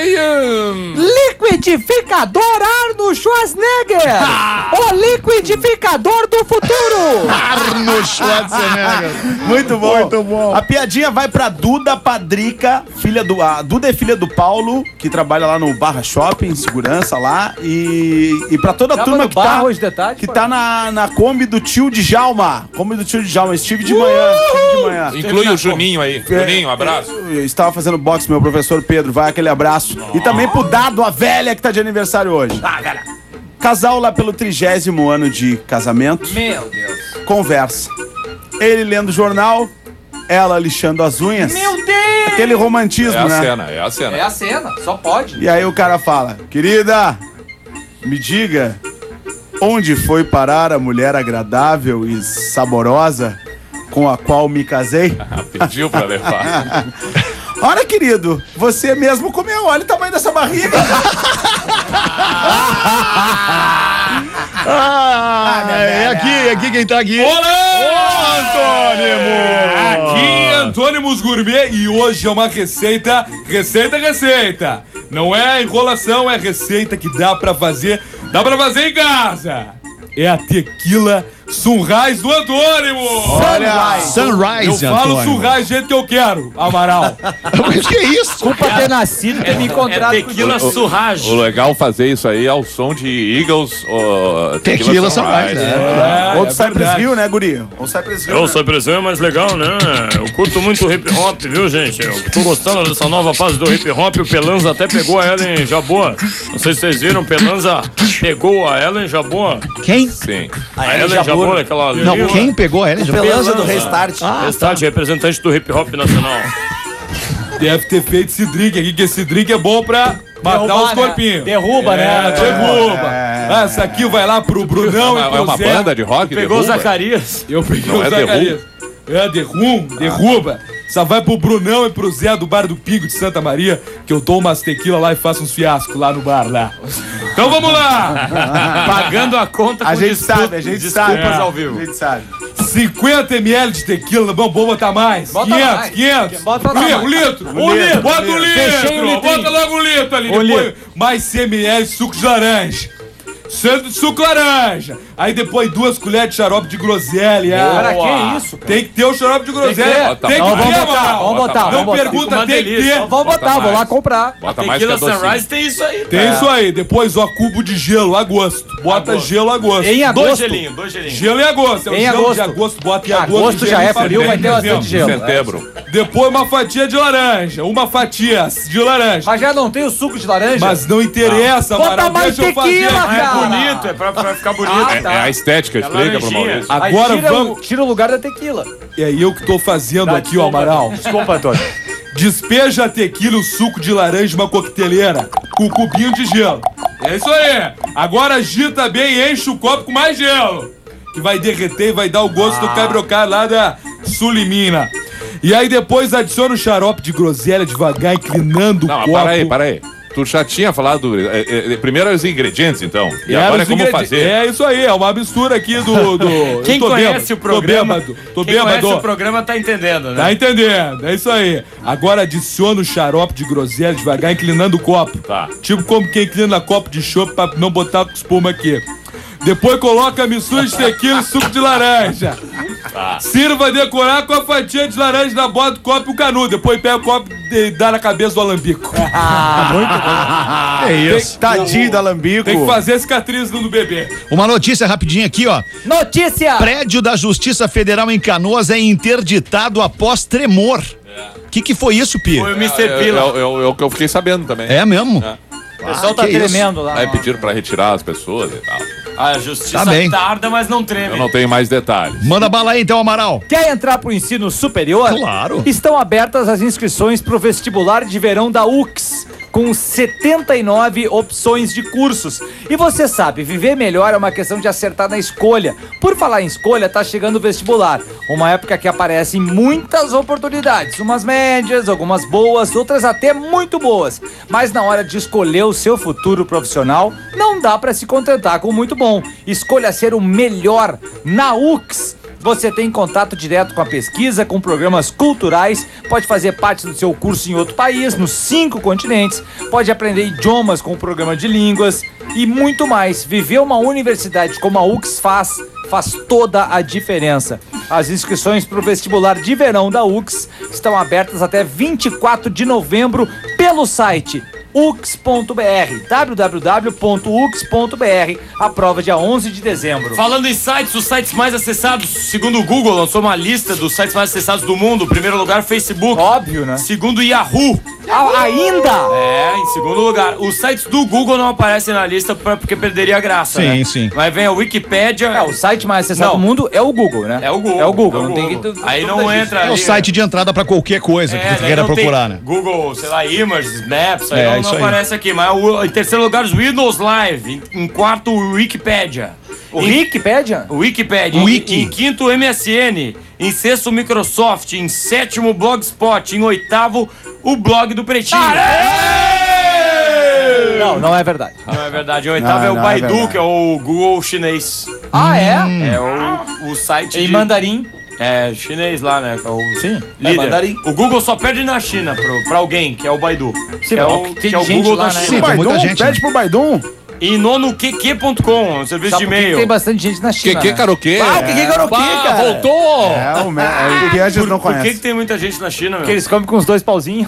Liquidificador Arno Schwarzenegger. O liquidificador do futuro. Arno Schwarzenegger. Muito bom. Muito bom. A piadinha vai pra Duda Padrica, filha do. A Duda é filha do Paulo, que trabalha lá no Barra Shopping, segurança lá. E, e pra toda a Tava turma no que Barra tá, hoje de tarde, que pô. tá na, na Kombi do tio Djalma. Kombi do tio Djalma. Estive de manhã. Estive de manhã. Inclui o Juninho aí. Juninho, um abraço. Eu estava fazendo boxe, meu professor Pedro. Vai aquele abraço. E também pro Dado, a velha que tá de aniversário hoje. Casal lá pelo trigésimo ano de casamento. Meu Deus. Conversa. Ele lendo o jornal, ela lixando as unhas. Meu Deus! Aquele romantismo, É a né? cena, é a cena. É a cena, só pode. E aí o cara fala: querida, me diga onde foi parar a mulher agradável e saborosa com a qual me casei? Pediu pra levar. Olha, querido, você mesmo comeu, olha o tamanho dessa barriga. Ah, é aqui, é aqui quem tá aqui. Olá! Antônimo! Aqui Antônimos Gourmet e hoje é uma receita, receita, receita. Não é enrolação, é receita que dá pra fazer, dá pra fazer em casa. É a tequila Sunrise do Antônimo! Olha, Sunrise, Eu falo Antônimo. Sunrise do jeito que eu quero, Amaral. Mas que isso? Desculpa ter nascido e ter me encontrado É tequila O- surrage. O legal é fazer isso aí ao som de Eagles ou Tequila Sunrise, né? É, Ou é do Cypress verdade. Hill, né, guri? Ou Cypress Hill. Eu, né? sou Brasil é mais legal, né? Eu curto muito hip hop, viu, gente? Eu tô gostando dessa nova fase do hip hop. O Pelanza até pegou a Ellen Jabboa. Não sei se vocês viram, o Pelanza pegou a Ellen Jabboa. Quem? Sim. A Ellen Jabboa, aquela... Não, quem pegou ela? Já Pelanza do Pelanza. Restart. Restart, representante do hip hop nacional. Deve ter feito esse drink aqui, que esse drink é bom pra matar Derrubar, os né? corpinhos. Derruba, É, né? derruba. Ah, essa aqui vai lá pro Brunão É e uma, pro é uma Zé. banda de rock? Pegou o derruba? Zacarias. Eu peguei Não o é Zacarias. É, derrum, derruba. Só vai pro Brunão e pro Zé do Bar do Pingo de Santa Maria, que eu dou umas tequila lá e faço uns fiascos lá no bar lá. Então vamos lá! Pagando a conta com A gente desculpa- sabe, a gente desculpas sabe. ao vivo. A gente sabe. cinquenta mililitros de tequila, bom, vou botar mais. Bota quinhentos, mais. quinhentos. Bota Um mais. litro, um litro. Um litro. Bota um Fechei o litro. litrinho. Bota logo um litro ali. Um Depois litro. mais cem mililitros de suco de laranja. Centro de suco laranja. Aí depois duas colheres de xarope de groselha. Cara, que isso, cara? Tem que ter o xarope de groselha. ter. Tem que Não, ter, vamos botar, Amaral. vamos botar, Não vamos botar. pergunta, Fica uma tem que delícia. ter. Vamos Bota botar, vou mais. lá comprar. Bota mais que Tequila a docinho. Sunrise tem isso aí. Tem isso aí. Depois, ó, cubo de gelo, agosto. Bota Agosto. gelo, agosto. Em Dois agosto. gelinhos, dois gelinhos. Gelo em agosto. É o Em gelo agosto. de agosto. Bota em agosto. Agosto já gelo é frio, em vai ter dezembro. bastante gelo. Setembro. Depois uma fatia de laranja. Uma fatia de laranja. Mas já não tem o suco de laranja? Mas não interessa, Bota Amaral. mais Deixa eu fazer. tequila, Ah, é cara. bonito, é pra, pra ficar bonito. Ah, É, tá. é a estética, explica pro laranjinha. Maurício. Aí Agora tira, vamos. o, tira o lugar da tequila. É eu que tô fazendo aqui, ó, Amaral. Desculpa, Antônio. Despeja a tequila e o suco de laranja numa coqueteleira com um cubinho de gelo. É isso aí. Agora agita bem e enche o copo com mais gelo. Que vai derreter e vai dar o gosto do cabrocár lá da Sulimina. E aí depois adiciona o xarope de groselha devagar, inclinando Não, o mas copo. para aí, para aí. Tu já tinha falado. é, é, é, primeiro os ingredientes, então. E Era agora é os como ingredientes. fazer. É isso aí, é uma mistura aqui do. do Quem eu tô conhece bêbado, o programa, Tô bêbado, tô quem conhece bêbado. o programa tá entendendo, né? Tá entendendo? É isso aí. Agora adiciona o xarope de groselha devagar, inclinando o copo. Tá. Tipo como quem inclina copo de chopp pra não botar com espuma aqui. Depois coloca a mistura de tequila e suco de laranja. Tá. Sirva decorar com a fatia de laranja na borda do copo e o canudo. Depois pega o copo e dá na cabeça do alambico. É isso. Tadinho do Alambico. Tem que fazer a cicatriz do bebê. Uma notícia rapidinha aqui, ó. Notícia! Prédio da Justiça Federal em Canoas é interditado após tremor. O que que foi isso, Pi? Foi o É, mister é, Pila. é, é o que eu fiquei sabendo também. É mesmo? O pessoal tá que isso. tremendo lá. Aí pediram pra retirar as pessoas e tal. A justiça Tá bem. tarda, mas não treme. Eu não tenho mais detalhes. Manda bala aí então, Amaral. Quer entrar pro ensino superior? Claro. Estão abertas as inscrições pro vestibular de verão da U X, com setenta e nove opções de cursos. E você sabe, viver melhor é uma questão de acertar na escolha. Por falar em escolha, tá chegando o vestibular. Uma época que aparecem muitas oportunidades. Umas médias, algumas boas, outras até muito boas. Mas na hora de escolher o seu futuro profissional, não dá pra se contentar com muito bom. Escolha ser o melhor na U X. Você tem contato direto com a pesquisa, com programas culturais, pode fazer parte do seu curso em outro país, nos cinco continentes, pode aprender idiomas com o programa de línguas e muito mais. Viver uma universidade como a U X faz, faz toda a diferença. As inscrições para o vestibular de verão da U X estão abertas até vinte e quatro de novembro pelo site u x ponto b r, w w w ponto u x ponto b r. A prova dia onze de dezembro. Falando em sites, os sites mais acessados, segundo o Google, lançou uma lista dos sites mais acessados do mundo. Primeiro lugar, Facebook. Óbvio, né? Segundo, Yahoo. Ah, ainda? É, em segundo lugar. Os sites do Google não aparecem na lista pra- porque perderia a graça, Sim, né? sim. Mas vem a Wikipédia. É, o site mais acessado Não. do mundo é o Google, né? É o Google. É o Google, É o não tem Google. que... Aí não dúvida disso. entra É o ali, site de entrada pra qualquer coisa que É, tu daí queira não tem procurar, né? Google, sei lá, Images, Maps, aí É, não, isso não aí. aparece aqui. Mas o, em terceiro lugar, os Windows Live. Em, em quarto, o Wikipédia. O Em- Wikipédia? O Wikipédia. Wiki. Em, em quinto, o M S N. Em sexto, o Microsoft. Em sétimo, o Blogspot. Em oitavo, o blog do Pretinho. Não, não é verdade. Não é verdade. Em oitavo Não, é o não é Baidu, verdade. que é o Google chinês. Ah, é? É o, o site Em de... mandarim. É, chinês lá, né? que é o Sim, líder. é mandarim. O Google só perde na China pro, pra alguém, que é o Baidu. Sim, que é mas o, tem que é o gente Google lá, da né? China. Sim, tem muita Baidum, gente, pede pro Baidum. E nono, Q Q ponto com, um serviço Sabe de por que que e-mail. tem bastante gente na China, Que que né? karaokê? Ah, o que que é karaokê, Ah, cara? voltou! É, o, me... é, o que a gente Por, não por que, conhece. que tem muita gente na China, meu? Porque eles comem com os dois pauzinhos.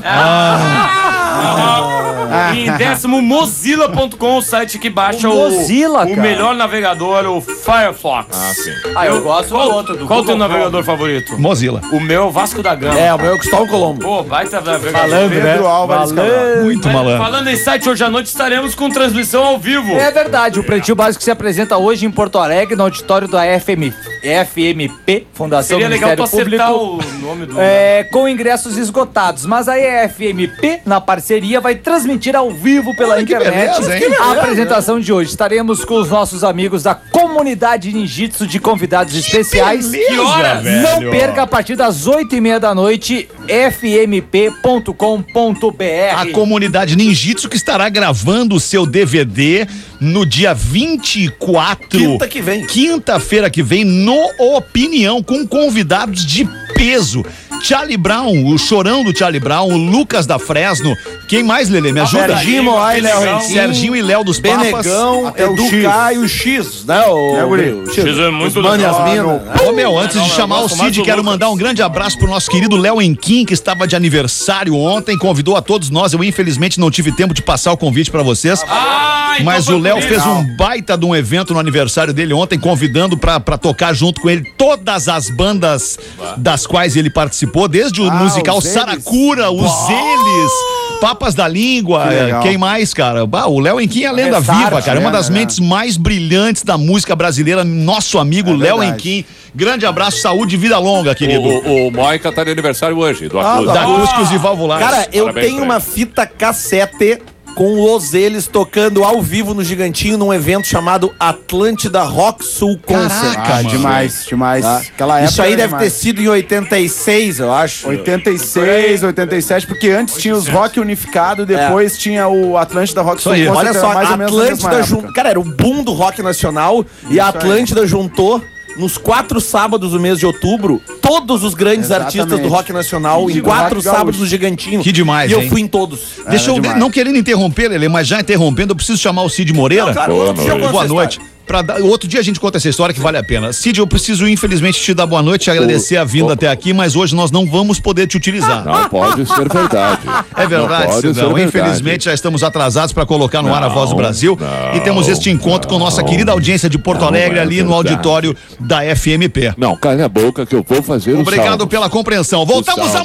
Ah. E em décimo, Mozilla ponto com, o site que baixa O o, Mozilla, o cara. melhor navegador, o Firefox. Ah, sim. Ah, eu gosto do Qual, outro, do qual o teu Google navegador favorito? Mozilla. O meu é o Vasco da Gama. É, o meu é o Cristóvão Colombo. Pô, baita navegador. Falando, né? Pedro Álvares Cabral. Muito Mas, malandro. falando em site, hoje à noite estaremos com transmissão ao vivo. É verdade, o Pretinho Básico se apresenta hoje em Porto Alegre, no auditório da F M, F M P, Fundação Seria legal tu Ministério acertar Público. o nome do... É, com ingressos esgotados, mas a F M P, na parceria, vai transmitir ao vivo pela Olha que internet beleza, hein? a apresentação de hoje. Estaremos com os nossos amigos da comunidade ninjitsu de convidados especiais. beleza, Que horas? velho. Não perca a partir das oito e meia da noite, f m p ponto com ponto b r. A comunidade Ninjitsu que estará gravando o seu D V D no dia vinte e quatro. Quinta que vem. Quinta-feira que vem, no Opinião, com convidados de peso. Charlie Brown, o chorão do Charlie Brown, o Lucas da Fresno. Quem mais, Lelê? Me ajuda? Serginho Moai, Léo Rentinho, Serginho e Léo dos Papas. Benegão, é o Edu X. K e o X, né? O, É, guri. o X é muito os Mano e legal. as Minas. Ô, meu, antes não, de eu chamar o gosto mais Cid, do quero Lucas. mandar um grande abraço pro nosso querido Léo Enquim, que estava de aniversário ontem, convidou a todos nós. Eu, infelizmente, não tive tempo de passar o convite pra vocês. Ah, então Mas foi o Léo por fez isso. um baita de um evento no aniversário dele ontem, convidando pra, pra tocar junto com ele todas as bandas das quais ele participou, desde o Ah, musical os Eles. Saracura, os Eles, Papas da Língua, Que é, legal. quem mais, cara? Bah, o Léo Enquim é a lenda Restart, viva, cara. É uma lenda, das né? mentes mais brilhantes da música brasileira, nosso amigo É Léo verdade. Enquim. Grande abraço, saúde e vida longa, O, querido. o, o Moica tá de aniversário hoje, do Ah, Acústico. Da Acústicos e Valvulares. Cara, eu Parabéns tenho pra uma ele. fita cassete com os eles tocando ao vivo no Gigantinho num evento chamado Atlântida Rock Sul Concert. Caraca, Ah, mano. demais, demais. Tá? Aquela época Isso aí era deve demais. ter sido em oitenta e seis, eu acho. oitenta e seis, oitenta e sete, porque antes tinha os Rock Unificado, depois tinha o Atlântida Rock Sul aí. Concert, Olha era só, mais a ou menos na mesma Atlântida época. juntou. Cara, era o boom do rock nacional e a Isso aí. Atlântida juntou nos quatro sábados do mês de outubro todos os grandes Exatamente. artistas do rock nacional em do quatro rock sábados gaúcho. no Gigantinho. Que demais, E eu hein? fui em todos. Deixa eu, Era demais. não querendo interromper, Lelê, mas já interrompendo, eu preciso chamar o Cid Moreira. Não, claro, Boa outro dia eu noite. conto Boa essa noite. Pra dar- outro dia a gente conta essa história que vale a pena. Cid, eu preciso infelizmente te dar boa noite, te agradecer a vinda o- até aqui, mas hoje nós não vamos poder te utilizar. Não pode ser verdade. É verdade, Não pode Cidão. ser verdade. Infelizmente já estamos atrasados para colocar no ar a Não, Voz do Brasil não, e temos este encontro com nossa não. querida audiência de Porto Não Alegre é ali no verdade. auditório da F M P. Não, cala a boca que eu vou fazer o Obrigado salmo. pela compreensão. Voltamos salmo. a